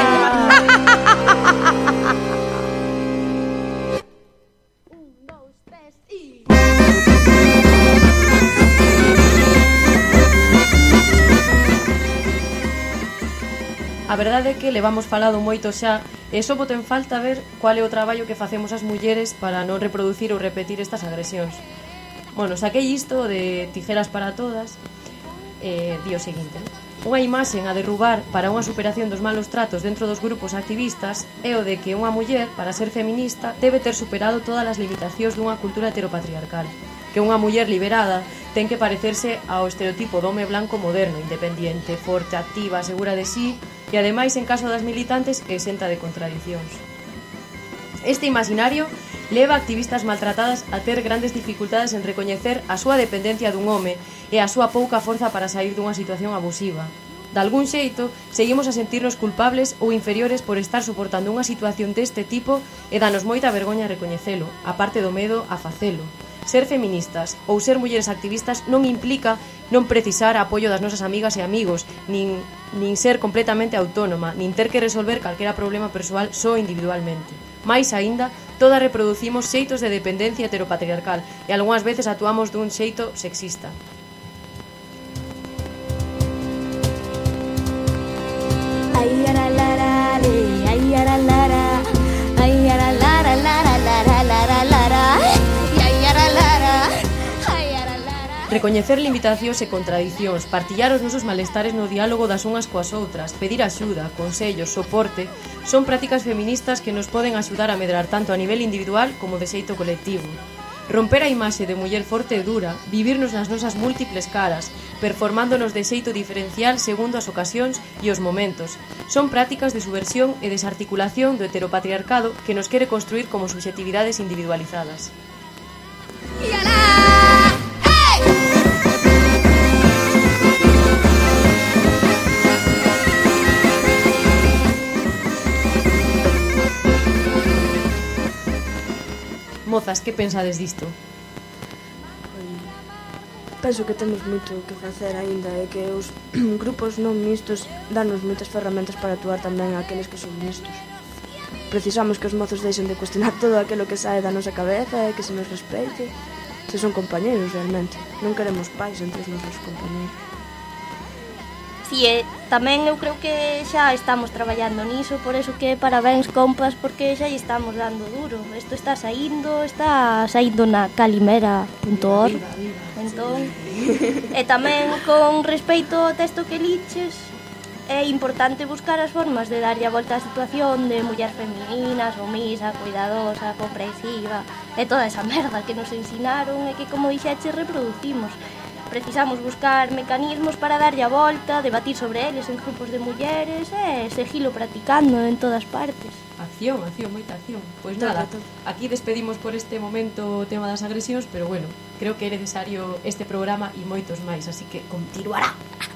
A verdade é que levamos falado moito xa, e só boto en falta ver cual é o traballo que facemos as mulleres para non reproducir ou repetir estas agresións. Bueno, saquei isto de Tijeras para Todas, di o seguinte: unha imaxe a derrubar para unha superación dos malos tratos dentro dos grupos activistas é o de que unha muller, para ser feminista, debe ter superado todas as limitacións dunha cultura heteropatriarcal, que unha muller liberada ten que parecerse ao estereotipo do home blanco moderno, independiente, forte, activa, segura de sí, e ademais, en caso das militantes, exenta de contradicións. Este imaginario leva a activistas maltratadas a ter grandes dificultades en recoñecer a súa dependencia dun home e a súa pouca forza para sair dunha situación abusiva. De algún xeito, seguimos a sentirnos culpables ou inferiores por estar soportando unha situación deste tipo e danos moita vergoña recoñecelo, aparte do medo a facelo. Ser feministas ou ser mulleres activistas non implica non precisar apoio das nosas amigas e amigos, nin ser completamente autónoma, nin ter que resolver calquera problema persoal só individualmente. Mais aínda, todas reproducimos xeitos de dependencia heteropatriarcal e algunhas veces actuamos dun xeito sexista. Ay, ara, lara, ay, ara, lara, ay, ara, lara, lara, lara, lara, lara. Recoñecer limitacións e contradicións, partillar os nosos malestares no diálogo das unhas coas outras, pedir axuda, consellos, soporte, son prácticas feministas que nos poden axudar a medrar tanto a nivel individual como de xeito colectivo. Romper a imaxe de muller forte e dura, vivirnos nas nosas múltiples caras, performándonos de xeito diferencial segundo as ocasións e os momentos, son prácticas de subversión e desarticulación do heteropatriarcado que nos quere construir como subxetividades individualizadas. Mozas, que pensades disto? Penso que temos moito que facer aínda e que os grupos non mixtos danos moitas ferramentas para actuar tamén aqueles que son mixtos. Precisamos que os mozos deixen de cuestionar todo aquilo que sae da nosa cabeza e que se nos respeite. Se son compañeros realmente, non queremos pais entre os nosos compañeros. Si tamén eu creo que xa estamos traballando niso, por eso que parabéns, compas, porque xa lle estamos dando duro. Isto está saindo na calimera.org. Entón, e tamén con respecto ao texto que liches, é importante buscar as formas de darlle a volta á situación de muller feminina, sumisa, cuidadosa, comprensiva e toda esa merda que nos ensinaron e que, como dixeche, reproducimos. Precisamos buscar mecanismos para darlle a volta, debatir sobre eles en grupos de mulleres e seguilo practicando en todas partes. Acción, moita acción. Pois nada, aquí despedimos por este momento o tema das agresións, pero bueno, creo que é necesario este programa e moitos máis, así que continuará.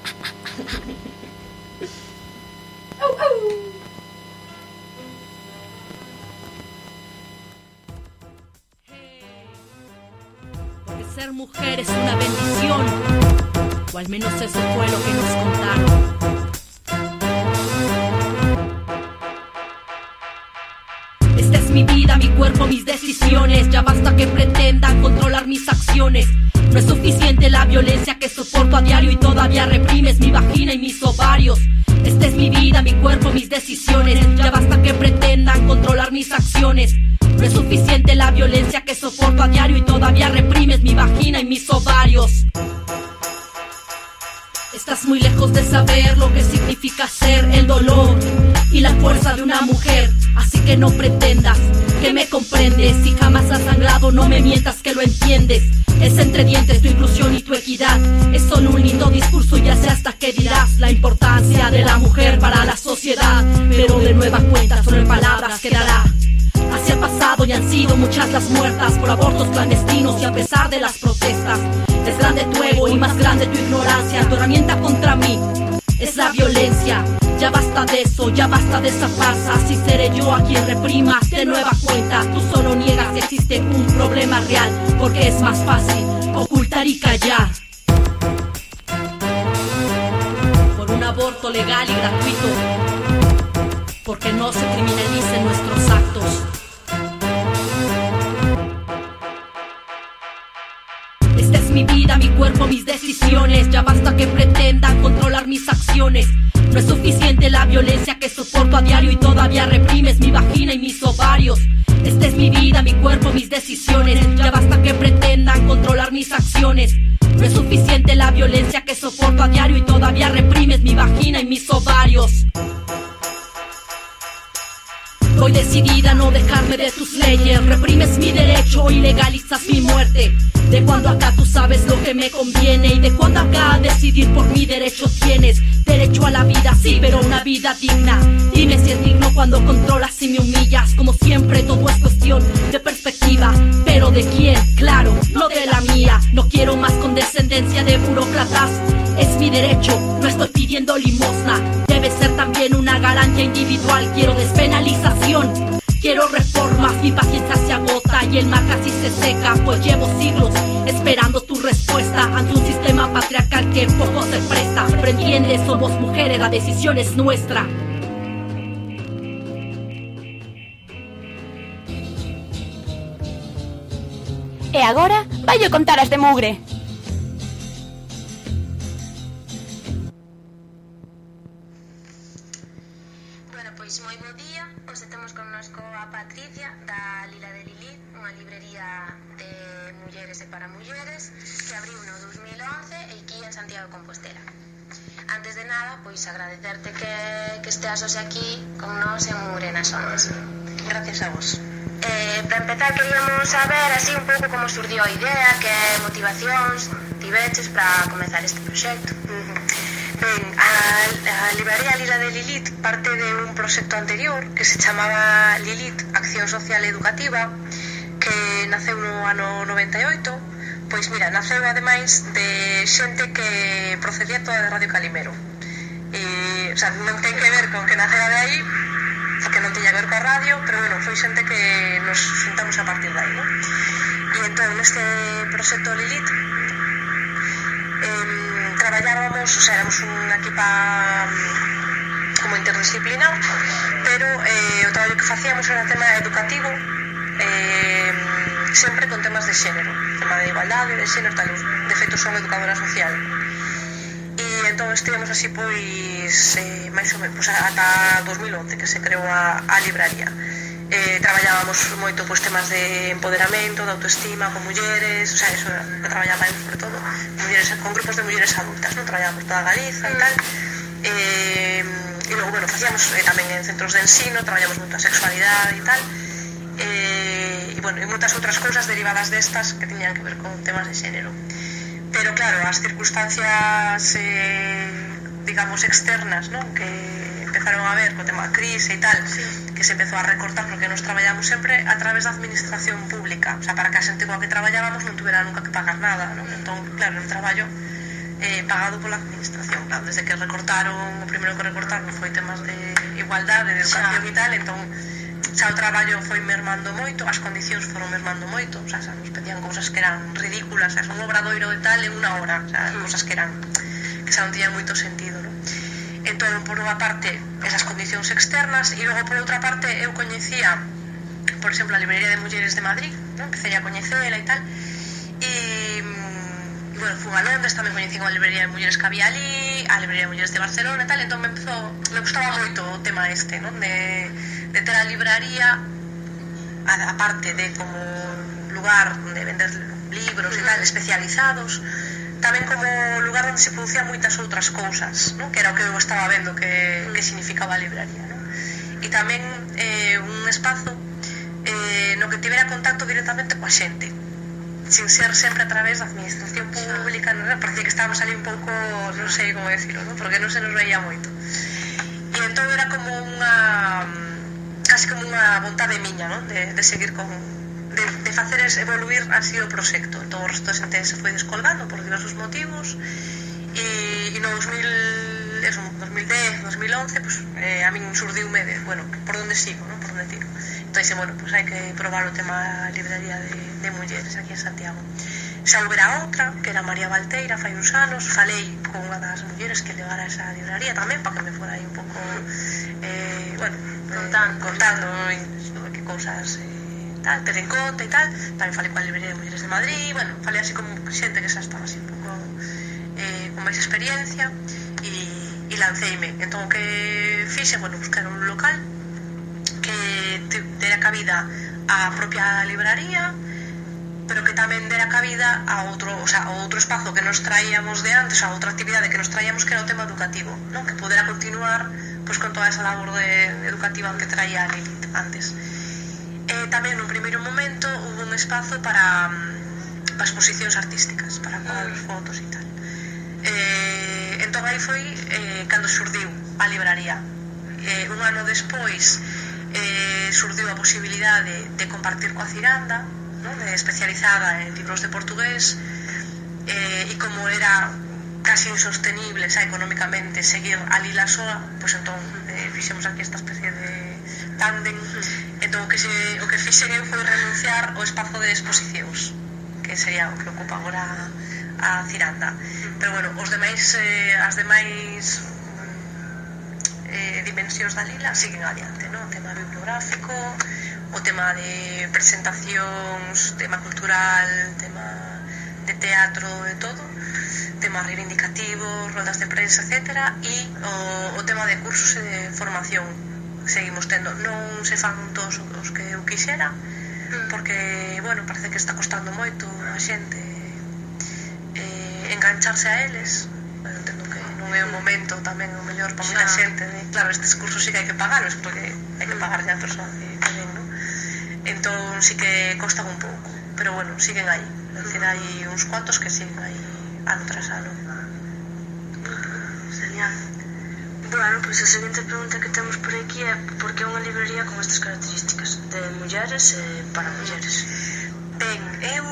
Porque ser mujer es una bendición, o al menos eso fue lo que nos contaron. Esta es mi vida, mi cuerpo, mis decisiones. Ya basta que pretendan controlar mis acciones. No es suficiente la violencia que soporto a diario y todavía reprimes mi vagina y mis ovarios. Esta es mi vida, mi cuerpo, mis decisiones. Ya basta que pretendan controlar mis acciones. No es suficiente la violencia que soporto a diario y todavía reprimes mi vagina y mis ovarios. Estás muy lejos de saber lo que significa ser el dolor y la fuerza de una mujer. Así que no pretendas que me comprendes. Si jamás has sangrado, no me mientas que lo entiendes. Es entre dientes tu inclusión y tu equidad. Es solo un lindo discurso y ya sé hasta qué dirás. La importancia de la mujer para la sociedad, pero de nueva cuenta solo en palabras quedará. Así ha pasado y han sido muchas las muertas por abortos clandestinos y a pesar de las protestas. Es grande tu ego y más grande tu ignorancia. Tu herramienta contra mí es la violencia. Ya basta de eso, ya basta de esa farsa. Así seré yo a quien reprimas de nueva cuenta. Tú solo niegas que existe un problema real, porque es más fácil ocultar y callar. Por un aborto legal y gratuito, porque no se criminalicen nuestros actos. Esta es mi vida, mi cuerpo, mis decisiones. Ya basta que pretendan controlar mis acciones. No es suficiente la violencia que soporto a diario y todavía reprimes mi vagina y mis ovarios. Esta es mi vida, mi cuerpo, mis decisiones. Ya basta que pretendan controlar mis acciones. No es suficiente la violencia que soporto a diario y todavía reprimes mi vagina y mis ovarios. Voy decidida a no dejarme de tus leyes. Reprimes mi derecho y legalizas mi muerte. De cuando acá tú sabes lo que me conviene y de cuando acá decidir por mi derecho tienes. Derecho a la vida, sí, pero una vida digna. Dime si es digno cuando controlas y me humillas. Como siempre todo es cuestión de perspectiva. ¿Pero de quién? Claro, no de la mía. No quiero más condescendencia de burócratas. Es mi derecho, no estoy pidiendo limosna. Debe ser también una garantía individual. Quiero despenalización, quiero reformas. Mi paciencia se agota y el mar casi se seca, pues llevo siglos esperando tu respuesta ante un sistema patriarcal que poco se presta. Pero entiende, somos mujeres, la decisión es nuestra. E agora vai contar as de mugre. Pois moi bo día, hoxe temos connosco a Patricia da Lila de Lilith, unha librería de mulleres e para mulleres que abriu no 2011 e aquí en Santiago de Compostela. Antes de nada, pois agradecerte que esteas hoxe aquí con nós en Mugre nas Ondas. Gracias a vos. Para empezar, queríamos saber así un pouco como surdiu a idea, que motivacións tiveches para comezar este proxecto. Ben, a librería Lila de Lilith parte de un proxecto anterior que se chamaba Lilith Acción Social Educativa, que naceu no ano 98. Pois mira, naceu ademais de xente que procedía toda de Radio Calimero. O sea, non ten que ver con que nacera de aí, porque non tiña que ver coa radio, pero bueno, foi xente que nos juntamos a partir de aí, non? E entón, neste proxecto Lilith traballábamos, o sea, éramos unha equipa como interdisciplinar, pero o traballo que facíamos era tema educativo, sempre con temas de xénero, tema de igualdade, de xénero, tal. De feito, son educadora social. E entón estivemos así pois máis ou menos ata 2011 que se creou a libraría. Traballábamos moito pois temas de empoderamento, de autoestima con mulleres, o sea, eso que traballábamos sobre todo mulleres, con grupos de mulleres adultas, non? Traballábamos toda Galiza e tal. E logo, bueno, facíamos tamén en centros de ensino, traballamos moito a sexualidade e tal. E bueno, e moitas outras cousas derivadas destas que tiñan que ver con temas de xénero. Pero claro, as circunstancias digamos externas, ¿no? Que empezaron a ver co tema da crise e tal, que se empezou a recortar porque nos traballamos sempre a través da administración pública, o sea, para que a xente coa que traballábamos non tuvera nunca que pagar nada, ¿no? Entón, claro, un traballo pagado pola administración, claro, desde que recortaron, o primeiro que recortaron foi temas de igualdade, de educación e tal, entón xa o traballo foi mermando moito, as condicións foron mermando moito, o sea, nos pedían cousas que eran ridículas, o sea, un obradoiro e tal en unha hora, o sea, cousas que eran que xa non tiñan moito sentido, non? Entón, por unha parte, esas condicións externas, e logo, por outra parte, eu coñecía, por exemplo, a Librería de Mulleres de Madrid, non? Empecé a coñecela e tal, e bueno, fui a Londres, tamén coñecín a Librería de Mulleres que había ali, a Librería de Mulleres de Barcelona e tal, entón me gustaba moito o tema este, non? De ter a libraría, aparte de como lugar onde vender libros e tal, especializados, tamén como lugar onde se producían moitas outras cousas, non? Que era o que eu estaba vendo que significaba a libraría, non? E tamén un espazo no que tivera contacto directamente coa xente, sin ser sempre a través da administración pública, non? Parecía que estábamos ali un pouco, non sei como decirlo, non? Porque non se nos veía moito. E entón era como casi como unha vontade miña, non? De seguir con de facer evoluir así o proxecto. Entón o resto de xente se foi descolgando por diversos motivos e no 2010, 2011 pues, a min surdiume de, bueno, por onde sigo, non? Por onde tiro. Entón dixe, bueno, pues hai que probar o tema libraría de mulleres aquí en Santiago. Xa houbera outra, que era María Valteira, fai uns anos, falei con unha das mulleres que levara esa libraría tamén, para que me fora aí un pouco bueno, contando que cousas tal, ter en conta e tal. Tamén falei coa Librería de Mulleres de Madrid, bueno, falei así como xente que xa estaba así un pouco con máis experiencia e lanceime. Entón o que fixe, bueno, buscar un local que dera cabida á propia libraría, pero que tamén dera cabida a outro, o sea, a outro espazo que nos traíamos de antes, a outra actividade que nos traíamos, que era o tema educativo, non? Que pudera continuar pois con toda esa labor educativa que traía a Lilith antes. Tamén nun primeiro momento hubo un espazo para exposicións artísticas, para cuadros, fotos e tal. Entón aí foi cando xurdiu a libraría. Un ano despois xurdiu a posibilidade de compartir coa Ciranda, non? Especializada en libros de portugués, e como era casi insostenible xa económicamente seguir a Lila soa, pois entón fixemos aquí esta especie de tándem. Entón o que fixen eu foi renunciar ao espazo de exposicións, que sería o que ocupa agora a Ciranda. Pero bueno, as demais dimensións da Lila siguen adiante, non? O tema bibliográfico, o tema de presentacións, tema cultural, tema de teatro, de todo, temas reivindicativos, roldas de prensa, etc. E o tema de cursos e de formación seguimos tendo. Non se fan todos os que eu quixera, porque, bueno, parece que está costando moito a xente engancharse a eles. Bueno, entendo que non é o momento tamén o mellor para moita xente. Claro, estes cursos sí que hai que pagalos, porque hai que pagar a persoa que ven, non? Entón sí que costan un pouco, pero bueno, siguen aí. É dicir, hai uns cuantos que siguen aí ano tras ano. Genial. Bueno, pois a seguinte pregunta que temos por aquí é por que unha librería con estas características de mulleres para mulleres? Ben, eu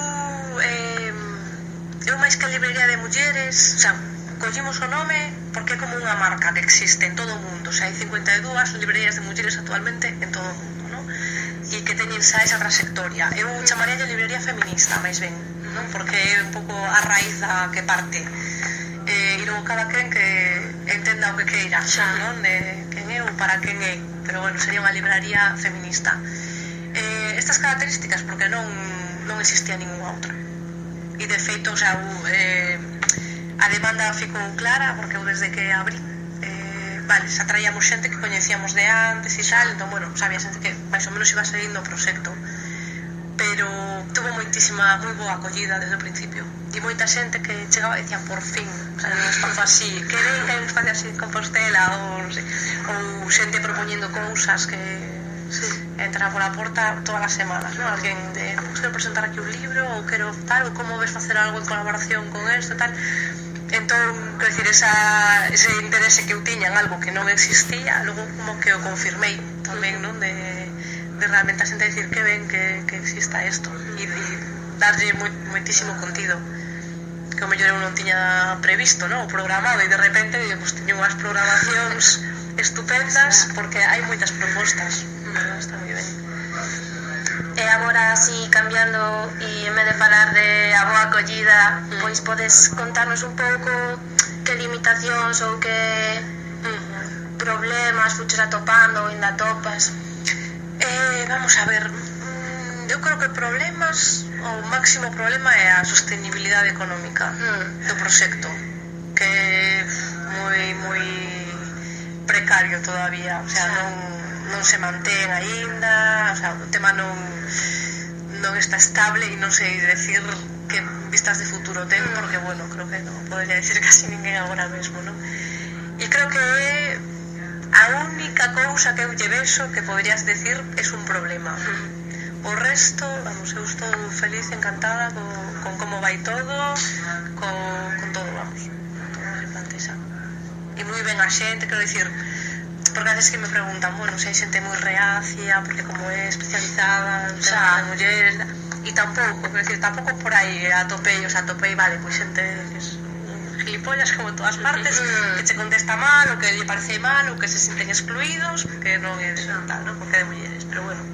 máis que a librería de mulleres, o sea, collimos o nome porque é como unha marca que existe en todo o mundo. O sea, hai 52 librerías de mulleres actualmente en todo o mundo, non? E que teñen xa esa trayectoria. Eu chamaría de librería feminista, máis ben, non? Porque é un pouco a raíz da que parte. E logo cada quen que entenda o que queira, non? De quen é ou para quen é. Pero bueno, sería unha librería feminista. Estas características porque non existía ninguna outra. E de feito, o sea, a A demanda ficou clara, porque eu desde que abrí, vale, xa traíamos xente que coñecíamos de antes e tal, entón, bueno, sabía xente que máis ou menos iba saindo o proxecto, pero tuvo moi boa acollida desde o principio, e moita xente que chegaba e decía, por fin, o sea, un espazo así, que ven que hai un espacio así de Compostela, ou xente propoñendo cousas que entra pola porta todas as semanas, non? Alguén de, quero presentar aquí un libro, ou quero tal, ou como ves facer algo en colaboración con esto, tal. Entón, quero dicir, ese interese que eu tiña en algo que non existía, logo como que o confirmei tamén, non? De realmente a xente decir que ven que exista isto e darlle moitísimo contido que o mellor eu non tiña previsto, non? O programado, e de repente pues, teño unhas programacións estupendas porque hai moitas propostas, está moi ben. E agora, así, cambiando, e en vez de falar de a boa acollida, pois podes contarnos un pouco que limitacións ou que problemas fuches atopando ou ainda atopas? Vamos a ver, eu creo que problemas, o máximo problema é a sostenibilidade económica do proxecto, que é moi precario todavía, o sea, non se mantén aínda, o sea, o tema non está estable e non sei decir que vistas de futuro ten, porque, bueno, creo que non podría decir casi ninguén agora mesmo, non? E creo que a única cousa que eu lle vexo que podrías decir é un problema. O resto, vamos, eu estou feliz, encantada con como vai todo, con todo, vamos, todo se plantexa. E moi ben a xente, quero dicir, porque a veces que me preguntan, bueno, se hai xente moi reacia, porque como é especializada en temas de mulleres, e tampouco, quero dicir, tampouco por aí atopei, vale, pois xente que es gilipollas como en todas partes, que che contesta mal, ou que lle parece mal, ou que se sienten excluídos, porque non é tal, non? Porque é de mulleres, pero bueno.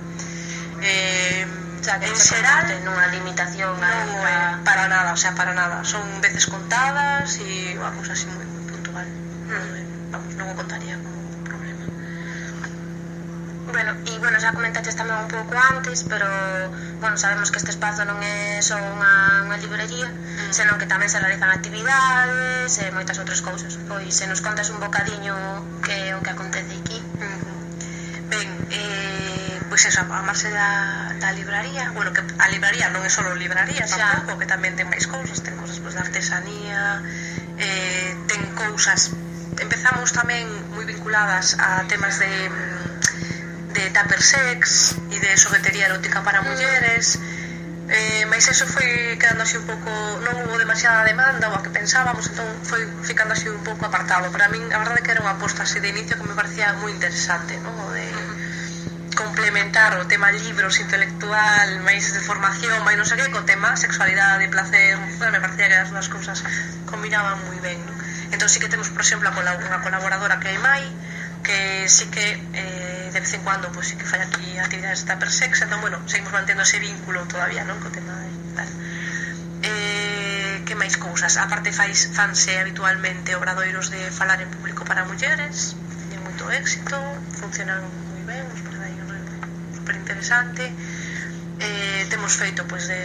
O sea, que en xeral nunha limitación para nada, o sea, para nada. Son veces contadas e unha cousa así moi puntual. Vamos, non o contaría como problema. Bueno, e bueno, xa comentaches tamén un pouco antes, pero bueno, sabemos que este espazo non é só unha librería, senón que tamén se realizan actividades e moitas outras cousas. Pois se nos contas un bocadiño que é o que acontece aquí. Ben, pois eso, a marxe da libraría, bueno, que a libraría non é só libraría tampouco, que tamén ten máis cousas, ten cousas pues, de artesanía, ten cousas, empezamos tamén moi vinculadas a temas de tupper sex e de xoguetería erótica para mulleres, mas eso foi quedando así un pouco, non hubo demasiada demanda ou a que pensábamos, entón foi ficando así un pouco apartado. Para min, a verdade que era unha aposta así de inicio que me parecía moi interesante, non? O de complementar o tema libros, intelectual, máis de formación, máis non sei que, co tema sexualidade, placer, bueno, me parecía que as dúas cousas combinaban moi ben, non? Entón sí que temos, por exemplo, unha colaboradora que é Mai, que sí que de vez en cuando pues sí que fai aquí actividades de tupper sex, entón, bueno, seguimos mantendo ese vínculo todavía, non? Co tema de tal. Que máis cousas? A parte fanse habitualmente obradoiros de falar en público para mulleres, teñen moito éxito, funcionan moi ben, os verdade, super interesante. Temos feito pues de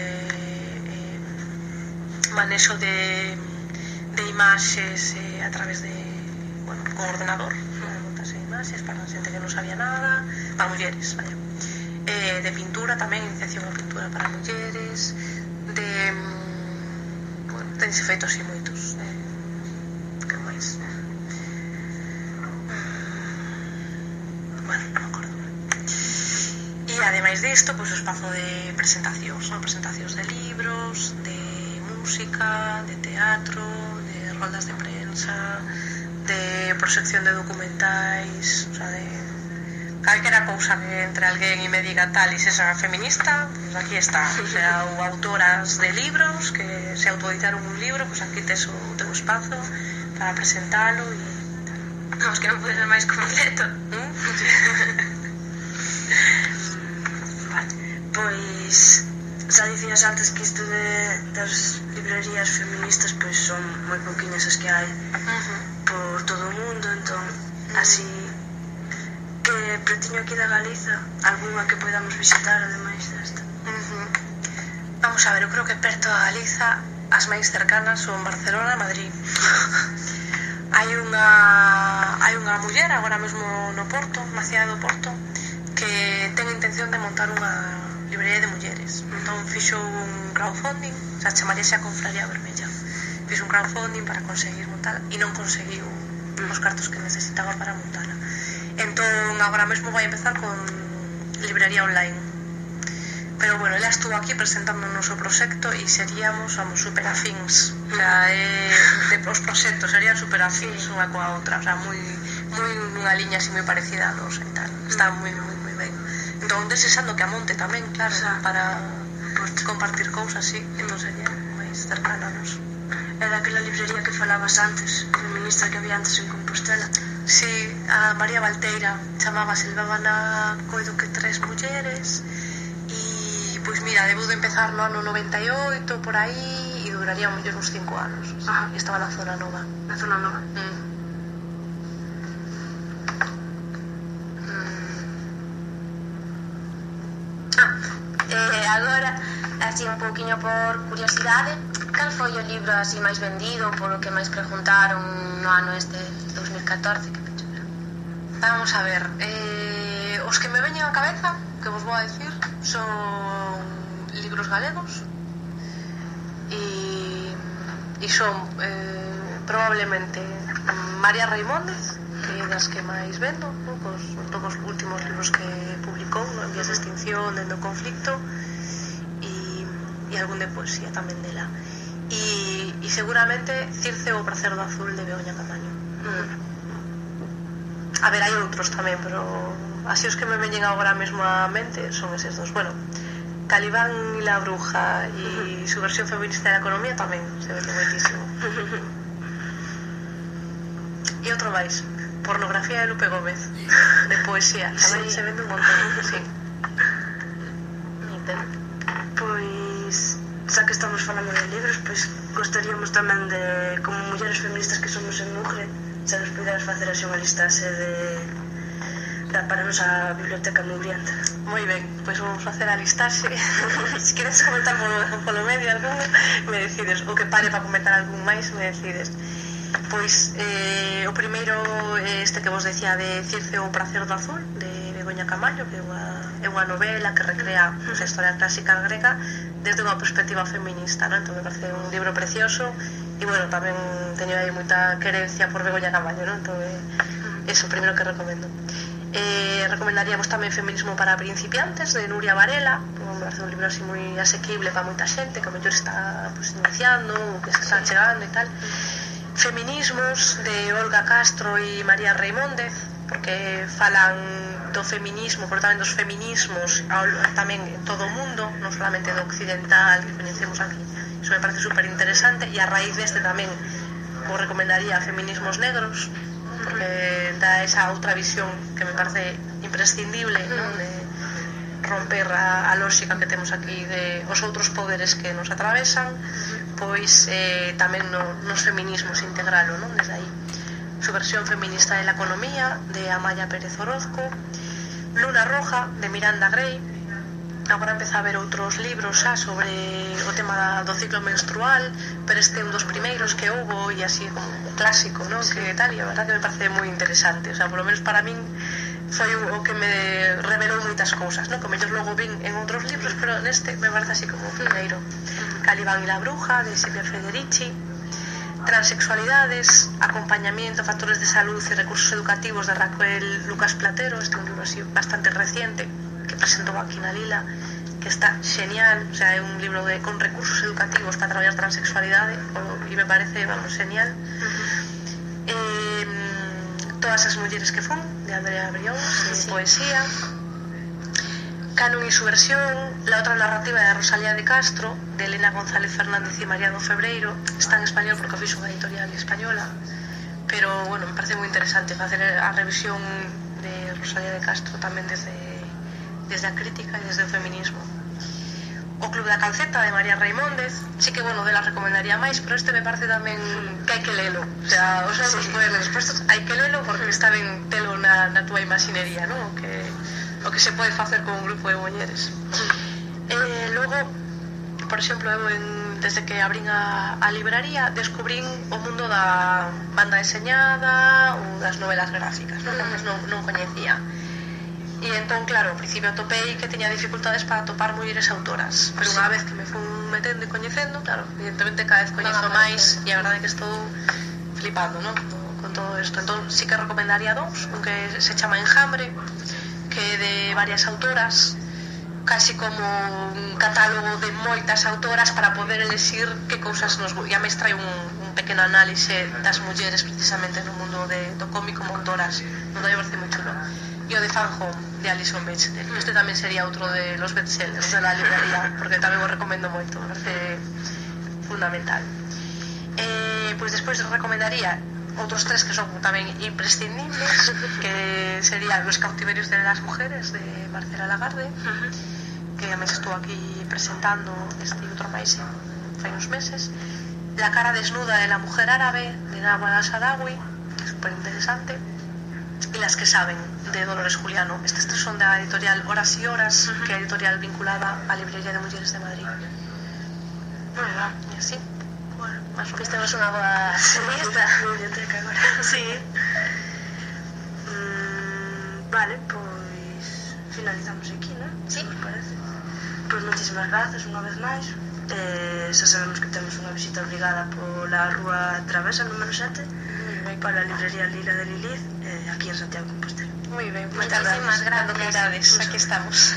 manexo de imaxes a través de, bueno, con ordenador, montarse imaxes para xente que non sabía nada, para mulleres, vaya. De pintura tamén, iniciación a pintura para mulleres, de, bueno, tense feito así moitos, que máis? Bueno, non me acordo. E ademais disto, pois o espazo de presentacións, non? Presentacións de libros, de música, de teatro, de roldas de prensa, de proxección de documentais, o sea, de calquera cousa que entre alguén e me diga tal e sexa feminista, pues aquí está, o sea, ou autoras de libros que se autoeditaron un libro, pues aquí tes o teu espazo para presentalo e tal. Vamos, que non pode ser máis completo. Vale, pois xa dicías antes que isto das librerías feministas pois son moi pouquiñas as que hai por todo o mundo, entón así que pretiño aquí da Galiza algunha que podamos visitar ademais desta. Vamos a ver, eu creo que perto da Galiza as máis cercanas son Barcelona e Madrid. hai unha muller agora mesmo no Porto, na cidade do Porto, que ten a intención de montar unha librería de mulleres. Entón fixo un crowdfunding, chamaríase a Confraría Vermella. Fixo un crowdfunding para conseguir montala e non conseguiu os cartos que necesitaba para montala. Entón agora mesmo vai empezar con librería online. Pero bueno, ela estuvo aquí presentando o noso proxecto e seríamos, vamos, super afíns. O sea, os proxectos serían super afíns unha coa outra. O sea, moi nunha liña así moi parecida a nosa e tal. Está moi ben. Entón, desexando que a monte tamén, claro, para compartir cousas así. Entón sería máis cercana a nos. Era aquela librería que falabas antes, feminista que había antes en Compostela. Sí, a María Valteira chamábase, levaba coido que 3 mulleres. Pois mira, debeu de empezar no ano 98, por aí, e duraría uns 5 anos. E estaba na zona nova. Na zona nova? Agora, así un pouquiño por curiosidade, cal foi o libro así máis vendido, polo que máis preguntaron no ano este 2014? Vamos a ver, os que me veñen á cabeza, que vos vou a decir, son libros galegos e son probablemente María Reimóndez, que é das que máis vendo, con todos os últimos libros que publicou, En vías de extinción, Dentro do conflicto, e algún de poesía tamén dela, e seguramente Circe o pracer do azul de Begoña Camaño. A ver, hai outros tamén, pero así os que me veñen agora mesmo á mente son eses dos. Bueno, Calibán y la bruja y su versión feminista de la economía tamén se vende moitísimo. E outro máis, Pornografía de Lupe Gómez, de poesía, tamén se vende un montón, sí. Pois, xa que estamos falando de libros, pois gostaríamos tamén de, como mulleres feministas que somos en Nugre, xa nos puderas facer así unha listaxe para a nosa biblioteca mugrienta. Moi ben, pois vamos facer a listaxe. Se queres comentar polo medio algún, me decides, ou que pare para comentar algún máis, me decides. Pois o primeiro é este que vos decía, de Circe o pracer do azul, de Begoña Camaño, que é unha novela que recrea a historia clásica grega desde unha perspectiva feminista, non? Entón me parece un libro precioso e, bueno, tamén teño aí moita querencia por Begoña Camaño, non? Entón é o primeiro que recomendo. Recomendaríamos tamén Feminismo para principiantes, de Nuria Varela, me parece un libro así moi asequible para moita xente que a mellor está iniciando ou que se está chegando e tal. Feminismos, de Olga Castro e María Reimóndez, porque falan do feminismo, pero tamén dos feminismos tamén en todo o mundo, non solamente do occidental que conhecemos aquí. Iso me parece super interesante, e a raíz deste tamén vos recomendaría Feminismos negros, porque dá esa outra visión que me parece imprescindible, non? De romper a lógica que temos aquí de os outros poderes que nos atravesan, pois tamén nos feminismos integralo, non? Desde aí. Su versión feminista de la economía, de Amaya Pérez Orozco. Luna Roja, de Miranda Gray. Agora empeza a haber outros libros xa sobre o tema do ciclo menstrual, pero este é un dos primeiros que houbo e así como clásico, non? Que tal, e a verdad que me parece moi interesante, o sea, por lo menos para min foi o que me revelou moitas cousas, non? Que mellor logo vin en outros libros, pero neste me parece así como primeiro. Calibán y la bruja, de Silvia Federici. Transexualidades, acompañamiento, factores de salud y recursos educativos, de Raquel Lucas Platero. Este é un libro así bastante reciente que presentou aquí na Lila, que está genial, o sea, é un libro con recursos educativos para traballar transexualidade e me parece, vamos, genial. Todas as mulleres que fun, de Andrea Brión, de poesía. Canon y su versión, la otra narrativa de Rosalía de Castro, de Elena González Fernández y Mariano Febreiro. Está en español porque fixo unha editorial española, pero, bueno, me parece moi interesante facer a revisión de Rosalía de Castro tamén desde a crítica e desde o feminismo. O Club da Calceta, de María Reimóndez. Sí que, bueno, dela recomendaría máis, pero este me parece tamén que hai que lelo. O sea, os outros poderes postos hai que lelo porque está ben telo na túa imaxinería, non? O que se pode facer con un grupo de mulleres. Logo, por exemplo, eu desde que abrín a libraría descubrín o mundo da banda deseñada ou das novelas gráficas, non? Que antes non coñecía. E entón, claro, ao principio atopei que teña dificultades para atopar mulleres autoras, pero unha vez que me fui metendo e coñecendo, claro, evidentemente cada vez coñezo máis e a verdade é que estou flipando, non? Con todo isto. Entón, sí que recomendaría dous, un que se chama Enjambre, que é de varias autoras, casi como un catálogo de moitas autoras para poder elegir que cousas nos... E a me trae un pequeno análise das mulleres precisamente no mundo do cómic como autoras. Non me parece moi chulo. E o de Fan Home, de Alison Bechdel. Este tamén sería outro de los bestsellers de la librería, porque tamén o recomendo moito, me parece fundamental. Pois despois recomendaría outros tres que son tamén imprescindibles, que serían Los cautiverios de las mujeres, de Marcela Lagarde, que tamén se estuvo aquí presentando este outro país fai uns meses. La cara desnuda de la mujer árabe, de Nawal al-Saadawi, que é super interesante. Y Las que saben, de Dolores Juliano. Estes tres son da editorial Horas y Horas, que é a editorial vinculada á Librería de Mulleres de Madrid. E así, bueno, máis ou menos. Temos unha boa lista. Biblioteca agora. Sí. Vale, pois finalizamos aquí, non? Sí. Parece. Pois moitísimas grazas unha vez máis. Xa sabemos que temos unha visita obligada pola Rúa Travesa, número 7, para a librería Lila de Lilith, aquí en Santiago de Compostela. Moi ben, moitísimas grazas. Aquí estamos.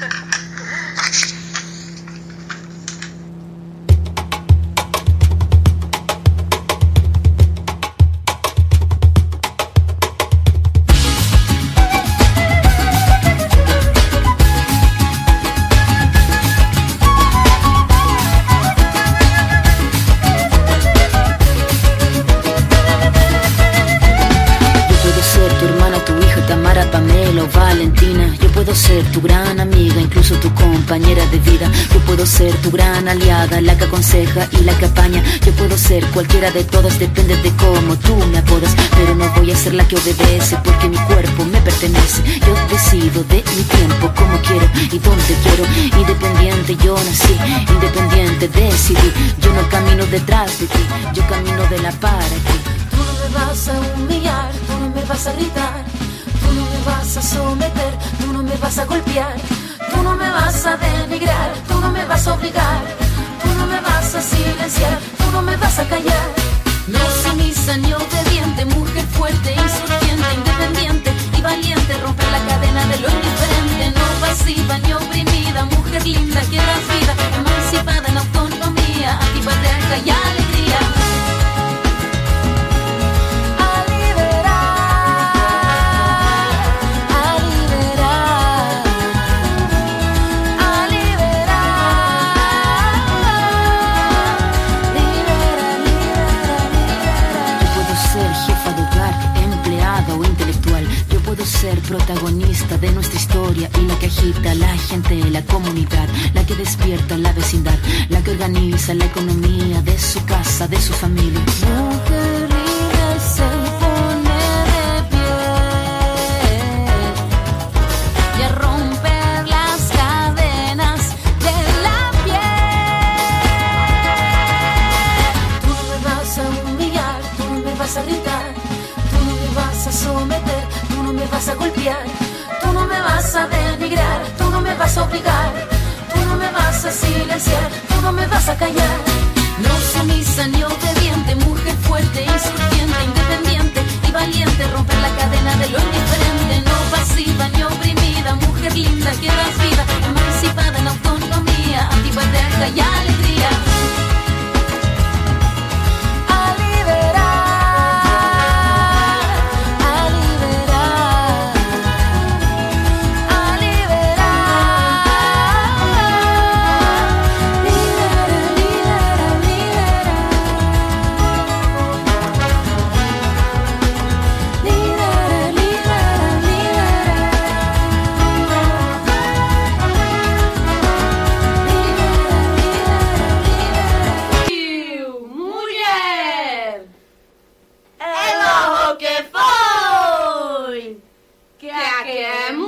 Tu gran amiga, incluso tu compañera de vida. Yo puedo ser tu gran aliada, la que aconseja y la que apaña. Yo puedo ser cualquiera de todas, depende de cómo tú me apodas. Pero no voy a ser la que obedece, porque mi cuerpo me pertenece. Yo decido de mi tiempo, como quiero y donde quiero. Independiente yo nací, independiente decidí. Yo no camino detrás de ti, yo camino de la para ti. Tú no me vas a humillar, tú no me vas a gritar, tú no me vas a someter, tú no me vas a golpear, tú no me vas a denigrar, tú no me vas a obligar, tú no me vas a silenciar, tú no me vas a callar. No sumisa ni obediente, mujer fuerte, insurgente, independiente y valiente, romper la cadena de lo indiferente, no pasiva ni oprimida, mujer linda que das vida, emancipada en autonomía, antipatriarca y alegría. Ser protagonista de nuestra historia y la que agita a la gente, la comunidad, la que despierta la vecindad, la que organiza la economía de su casa, de su familia. Mujer libre se pone de pie y a romper las cadenas de la piel. Tú no me vas a humillar, tú no me vas a gritar, tú no me vas a someter, tú no me vas a golpear, tú no me vas a denigrar, tú no me vas a obligar, tú no me vas a silenciar, tú no me vas a callar. No sumisa ni obediente, mujer fuerte, insurgente, independiente y valiente, romper la cadena de lo indiferente, no pasiva ni oprimida, mujer linda que das vida, emancipada en autonomía, antipatriarca y alegría.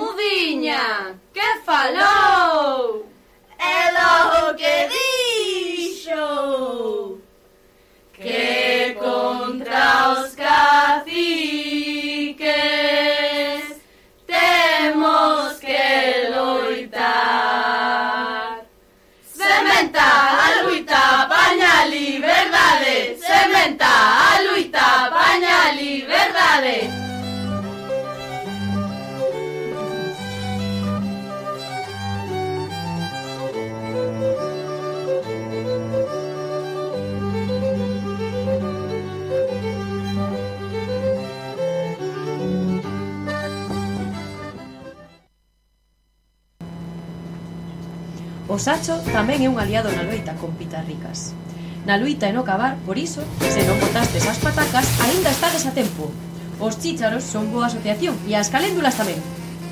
Falou! É logo que di! Felicidade! O Sacho tamén é un aliado na loita con pitas ricas. Na loita e no cavar, por iso, se non botastes as patacas, aínda estades a tempo. Os chícharos son boa asociación e as caléndulas tamén.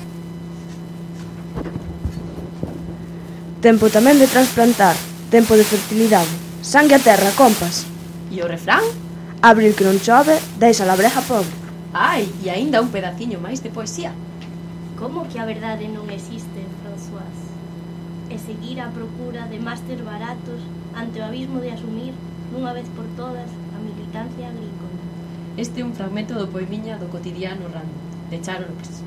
Tempo tamén de transplantar, tempo de fertilidade. Sangue a terra, compas. E o refrán? Abril que non chove, deixa a labreja pobre. Ai, e aínda un pedaciño máis de poesía. Como que a verdade non existe, François? E seguir á procura de máster baratos ante o abismo de asumir, nunha vez por todas, a militancia agrícola. Este é un fragmento do poemiña do cotidiano random, de Charo López.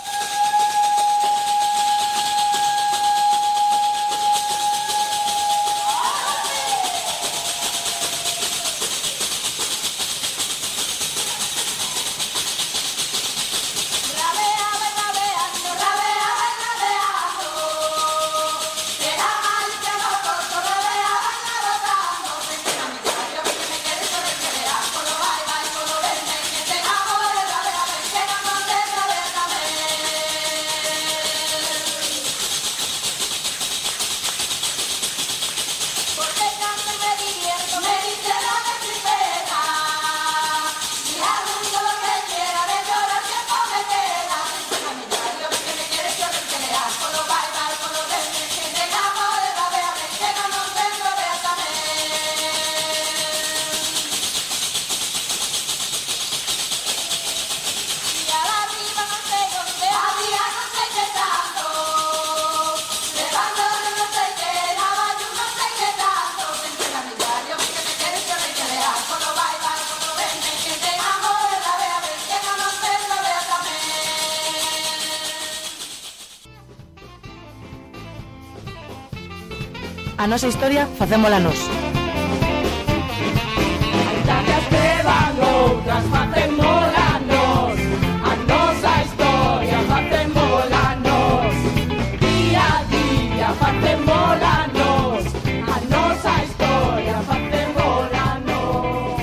A nosa historia facémola nós. Aínda que escrevan outras, facémola nós. A nosa historia facémola nós. Día a día facémola nós. A nosa historia facémola nós.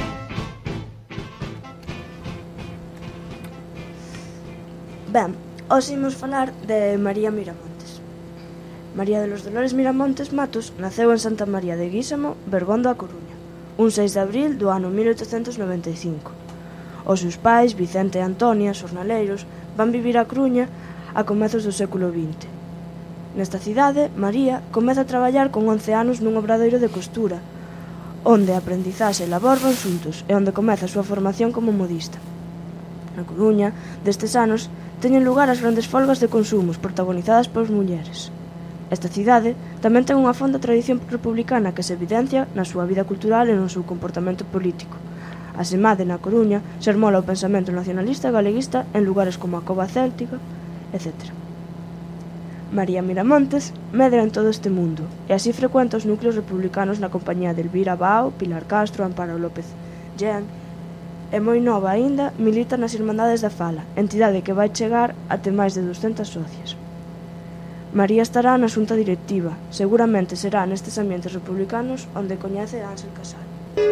Ben, hoxe imos falar de María Miramontes. María de los Dolores Miramontes Matos naceu en Santa María de Guísamo, Bergondo, a Coruña, un 6 de abril do ano 1895. Os seus pais, Vicente e Antonia, xornaleiros, van vivir a Coruña a comezos do século XX. Nesta cidade, María comeza a traballar con 11 anos nun obradoiro de costura, onde a aprendizaxe e labor van xuntos e onde comeza a súa formación como modista. Na Coruña, destes anos, teñen lugar as grandes folgas de consumos protagonizadas por mulleres. Esta cidade tamén ten unha fonda tradición republicana que se evidencia na súa vida cultural e no seu comportamento político. Asemade, na Coruña, xermola o pensamento nacionalista e galeguista en lugares como a Cova Céltica, etc. María Miramontes medra en todo este mundo e así frecuenta os núcleos republicanos na compañía de Elvira Bao, Pilar Castro, Amparo López Jean e moi nova aínda milita nas Irmandades da Fala, entidade que vai chegar até máis de 200 socias. María estará na xunta directiva, seguramente será nestes ambientes republicanos onde coñece a Ángel Casal.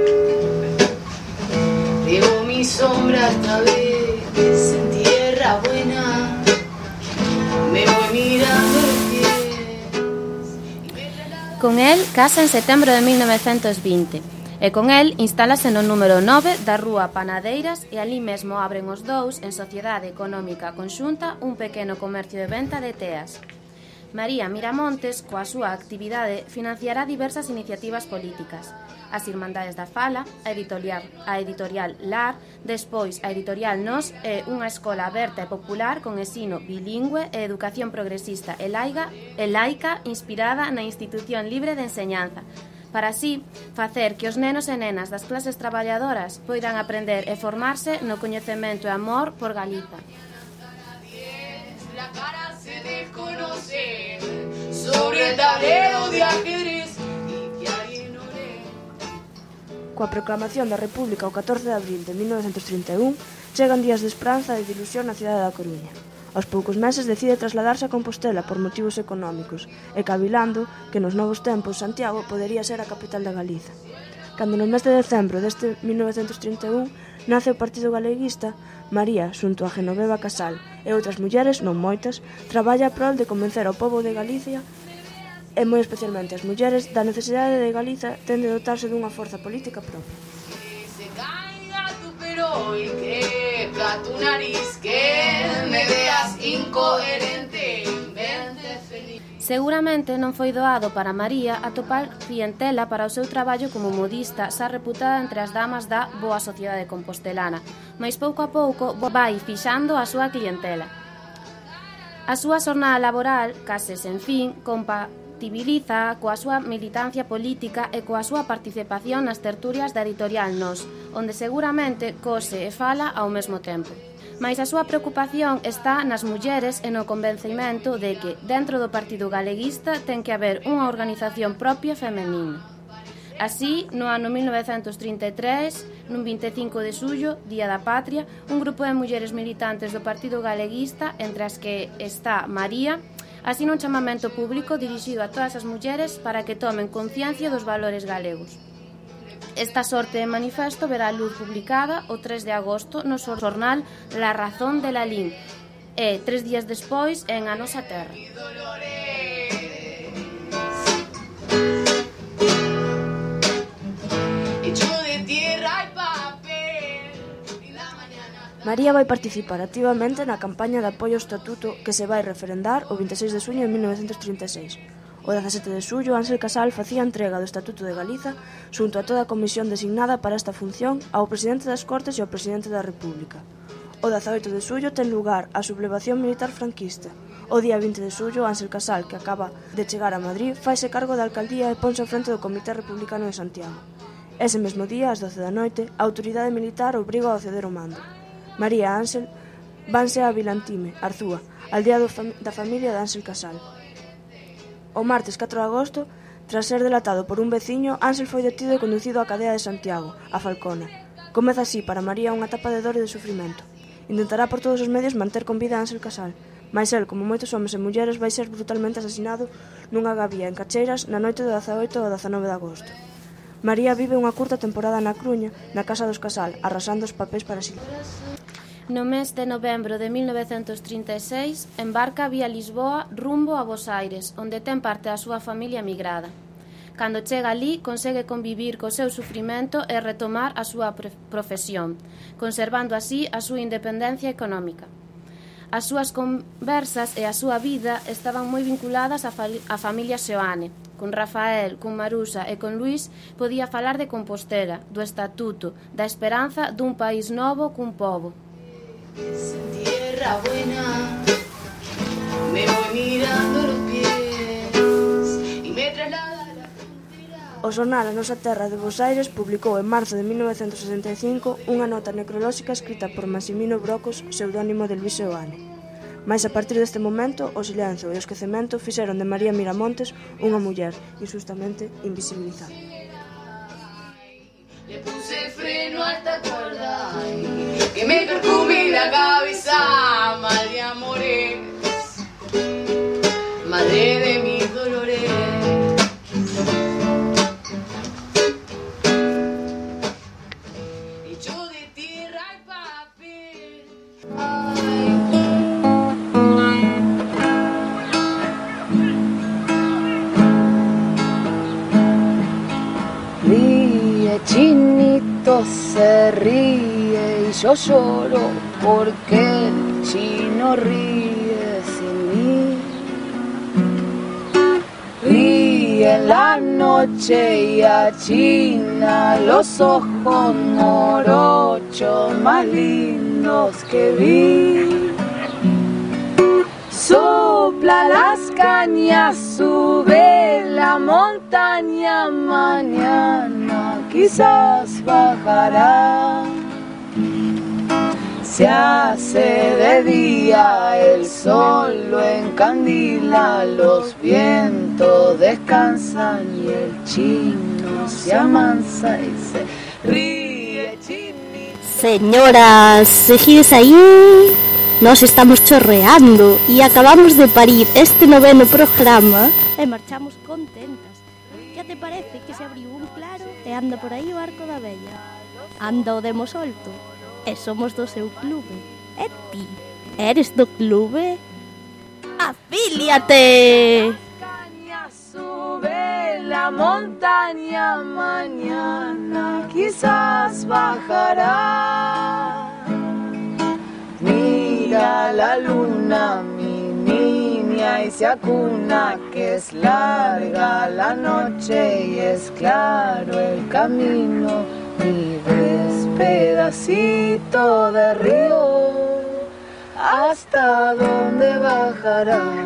Veo mi sombra esta vez en tierra buena, me voy mirando los pies. Con él casa en setembro de 1920 e con él instálase no número 9 da Rúa Panadeiras e ali mesmo abren os dous en sociedade económica conxunta un pequeno comercio de venta de teas. María Miramontes, coa súa actividade, financiará diversas iniciativas políticas. As Irmandades da Fala, a editorial LAR, despois a editorial Nos e unha escola aberta e popular con ensino bilingüe e educación progresista e laica inspirada na institución libre de enseñanza, para así facer que os nenos e nenas das clases traballadoras poidan aprender e formarse no coñecemento e amor por Galiza. La cara se desconoce sobre el tablero de ajedrez y que alguien ore. Coa proclamación da República o 14 de abril de 1931 chegan días de esperanza e de ilusión na cidade da Coruña. Aos poucos meses decide trasladarse a Compostela por motivos económicos e cavilando que nos novos tempos Santiago podería ser a capital da Galiza. Cando no mes de decembro deste 1931 nace o Partido Galeguista, María, xunto a Genoveva Casal e outras mulleres, non moitas, traballa a prol de convencer ao pobo de Galicia e moi especialmente as mulleres da necesidade de Galiza ten de dotarse dunha forza política propia. Y que tu nariz, que me veas incoherente, vente feliz. Seguramente non foi doado para María atopar clientela para o seu traballo como modista, xa reputada entre as damas da boa sociedade compostelana, mais pouco a pouco vai fixando a súa clientela. A súa xornada laboral, case sen fin, compatibiliza coa súa militancia política e coa súa participación nas tertulias da editorial Nós, onde seguramente cose e fala ao mesmo tempo. Mais a súa preocupación está nas mulleres e no convencimento de que, dentro do Partido Galeguista, ten que haber unha organización propia femenina. Así, no ano 1933, nun 25 de xullo, Día da Patria, un grupo de mulleres militantes do Partido Galeguista, entre as que está María, asina un chamamento público dirixido a todas as mulleres para que tomen conciencia dos valores galegos. Esta sorte de manifesto verá a luz publicada o 3 de agosto no xornal La Razón de Lalín e 3 días despois en A Nosa Terra. María vai participar activamente na campaña de apoio ao estatuto que se vai referendar o 26 de xuño de 1936. O 17 de xullo, Ángel Casal facía entrega do Estatuto de Galiza xunto a toda a comisión designada para esta función ao presidente das Cortes e ao presidente da República. O 18 de xullo ten lugar a sublevación militar franquista. O día 20 de xullo, Ángel Casal, que acaba de chegar a Madrid, faise cargo da alcaldía e ponse ao frente do Comité Republicano de Santiago. Ese mesmo día, ás 12 da noite, a autoridade militar obriga a ceder o mando. María e Ángel vanse a Vilantime, Arzúa, aldea da familia de Ángel Casal. O martes 4 de agosto, tras ser delatado por un veciño, Ángel foi detido e conducido á cadea de Santiago, a Falcona. Comeza así para María unha etapa de dor e de sufrimento. Intentará por todos os medios manter con vida a Ángel Casal, mais el, como moitos homes e mulleres, vai ser brutalmente asesinado nunha gavía en Cacheiras na noite do 18 ao 19 de agosto. María vive unha curta temporada na Cruña, na casa dos Casal, arrasando os papéis para si. No mes de novembro de 1936, embarca vía Lisboa rumbo a Bos Aires, onde ten parte da súa familia migrada. Cando chega ali, consegue convivir co seu sufrimento e retomar a súa profesión, conservando así a súa independencia económica. As súas conversas e a súa vida estaban moi vinculadas á familia Seoane. Con Rafael, con Marusa e con Luís podía falar de Compostela, do estatuto, da esperanza dun país novo cun pobo. Tierra buena, me voy mirando los pies y me traslada a la frontera. O xornal A Nosa Terra de Bos Aires publicou en marzo de 1965 unha nota necrolóxica escrita por Massimino Brocos, pseudónimo de Luís Seoane. Mais a partir deste momento, o silencio e o esquecemento fixeron de María Miramontes unha muller injustamente invisibilizada. Le puse freno a esta cuerda que me carcome la cabeza, mal de amores, madre de mis dolores. Hecho de tierra y papel. Ríe, chinito se ríe y yo lloro porque el chino ríe sin mí. Ríe en la noche y achina los ojos morochos más lindos que vi. Sopla las cañas, sube la montaña, mañana quizás bajará. Se hace de día, el sol lo encandila, los vientos descansan y el chino se amansa y se ríe. Señoras, seguides aí? Nós estamos chorreando e acabamos de parir este 9º programa e marchamos contentas. Que te parece que se abriu un claro e anda por aí o arco da vella? Anda o demo solto e somos do seu clube. E ti, eres do clube? ¡Afíliate! Sube la montaña, mañana quizás bajará. Mira la luna, mi niña, y se acuna, que es larga la noche y es claro el camino. Y ves pedacito de río, ¿hasta dónde bajarás?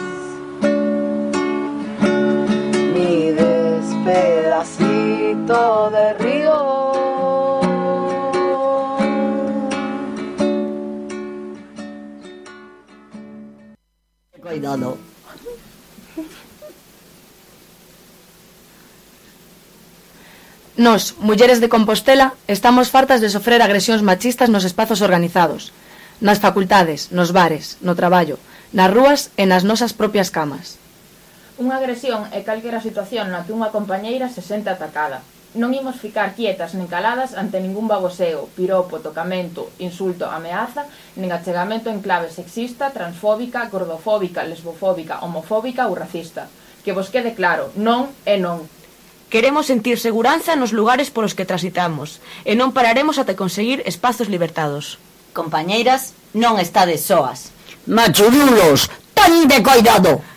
Mides pedacito de río. Cuidado. Nos, mulleres de Compostela, estamos fartas de sofrer agresións machistas nos espazos organizados, nas facultades, nos bares, no traballo, nas rúas e nas nosas propias camas. Unha agresión é calquera situación na que unha compañeira se sente atacada. Non imos ficar quietas nen caladas ante ningún baboseo, piropo, tocamento, insulto, ameaza, nen achegamento en clave sexista, transfóbica, gordofóbica, lesbofóbica, homofóbica ou racista. Que vos quede claro, non é non. Queremos sentir seguranza nos lugares polos que transitamos e non pararemos ata conseguir espazos libertados. Compañeiras, non estades soas. Machurulos, ten de cuidado!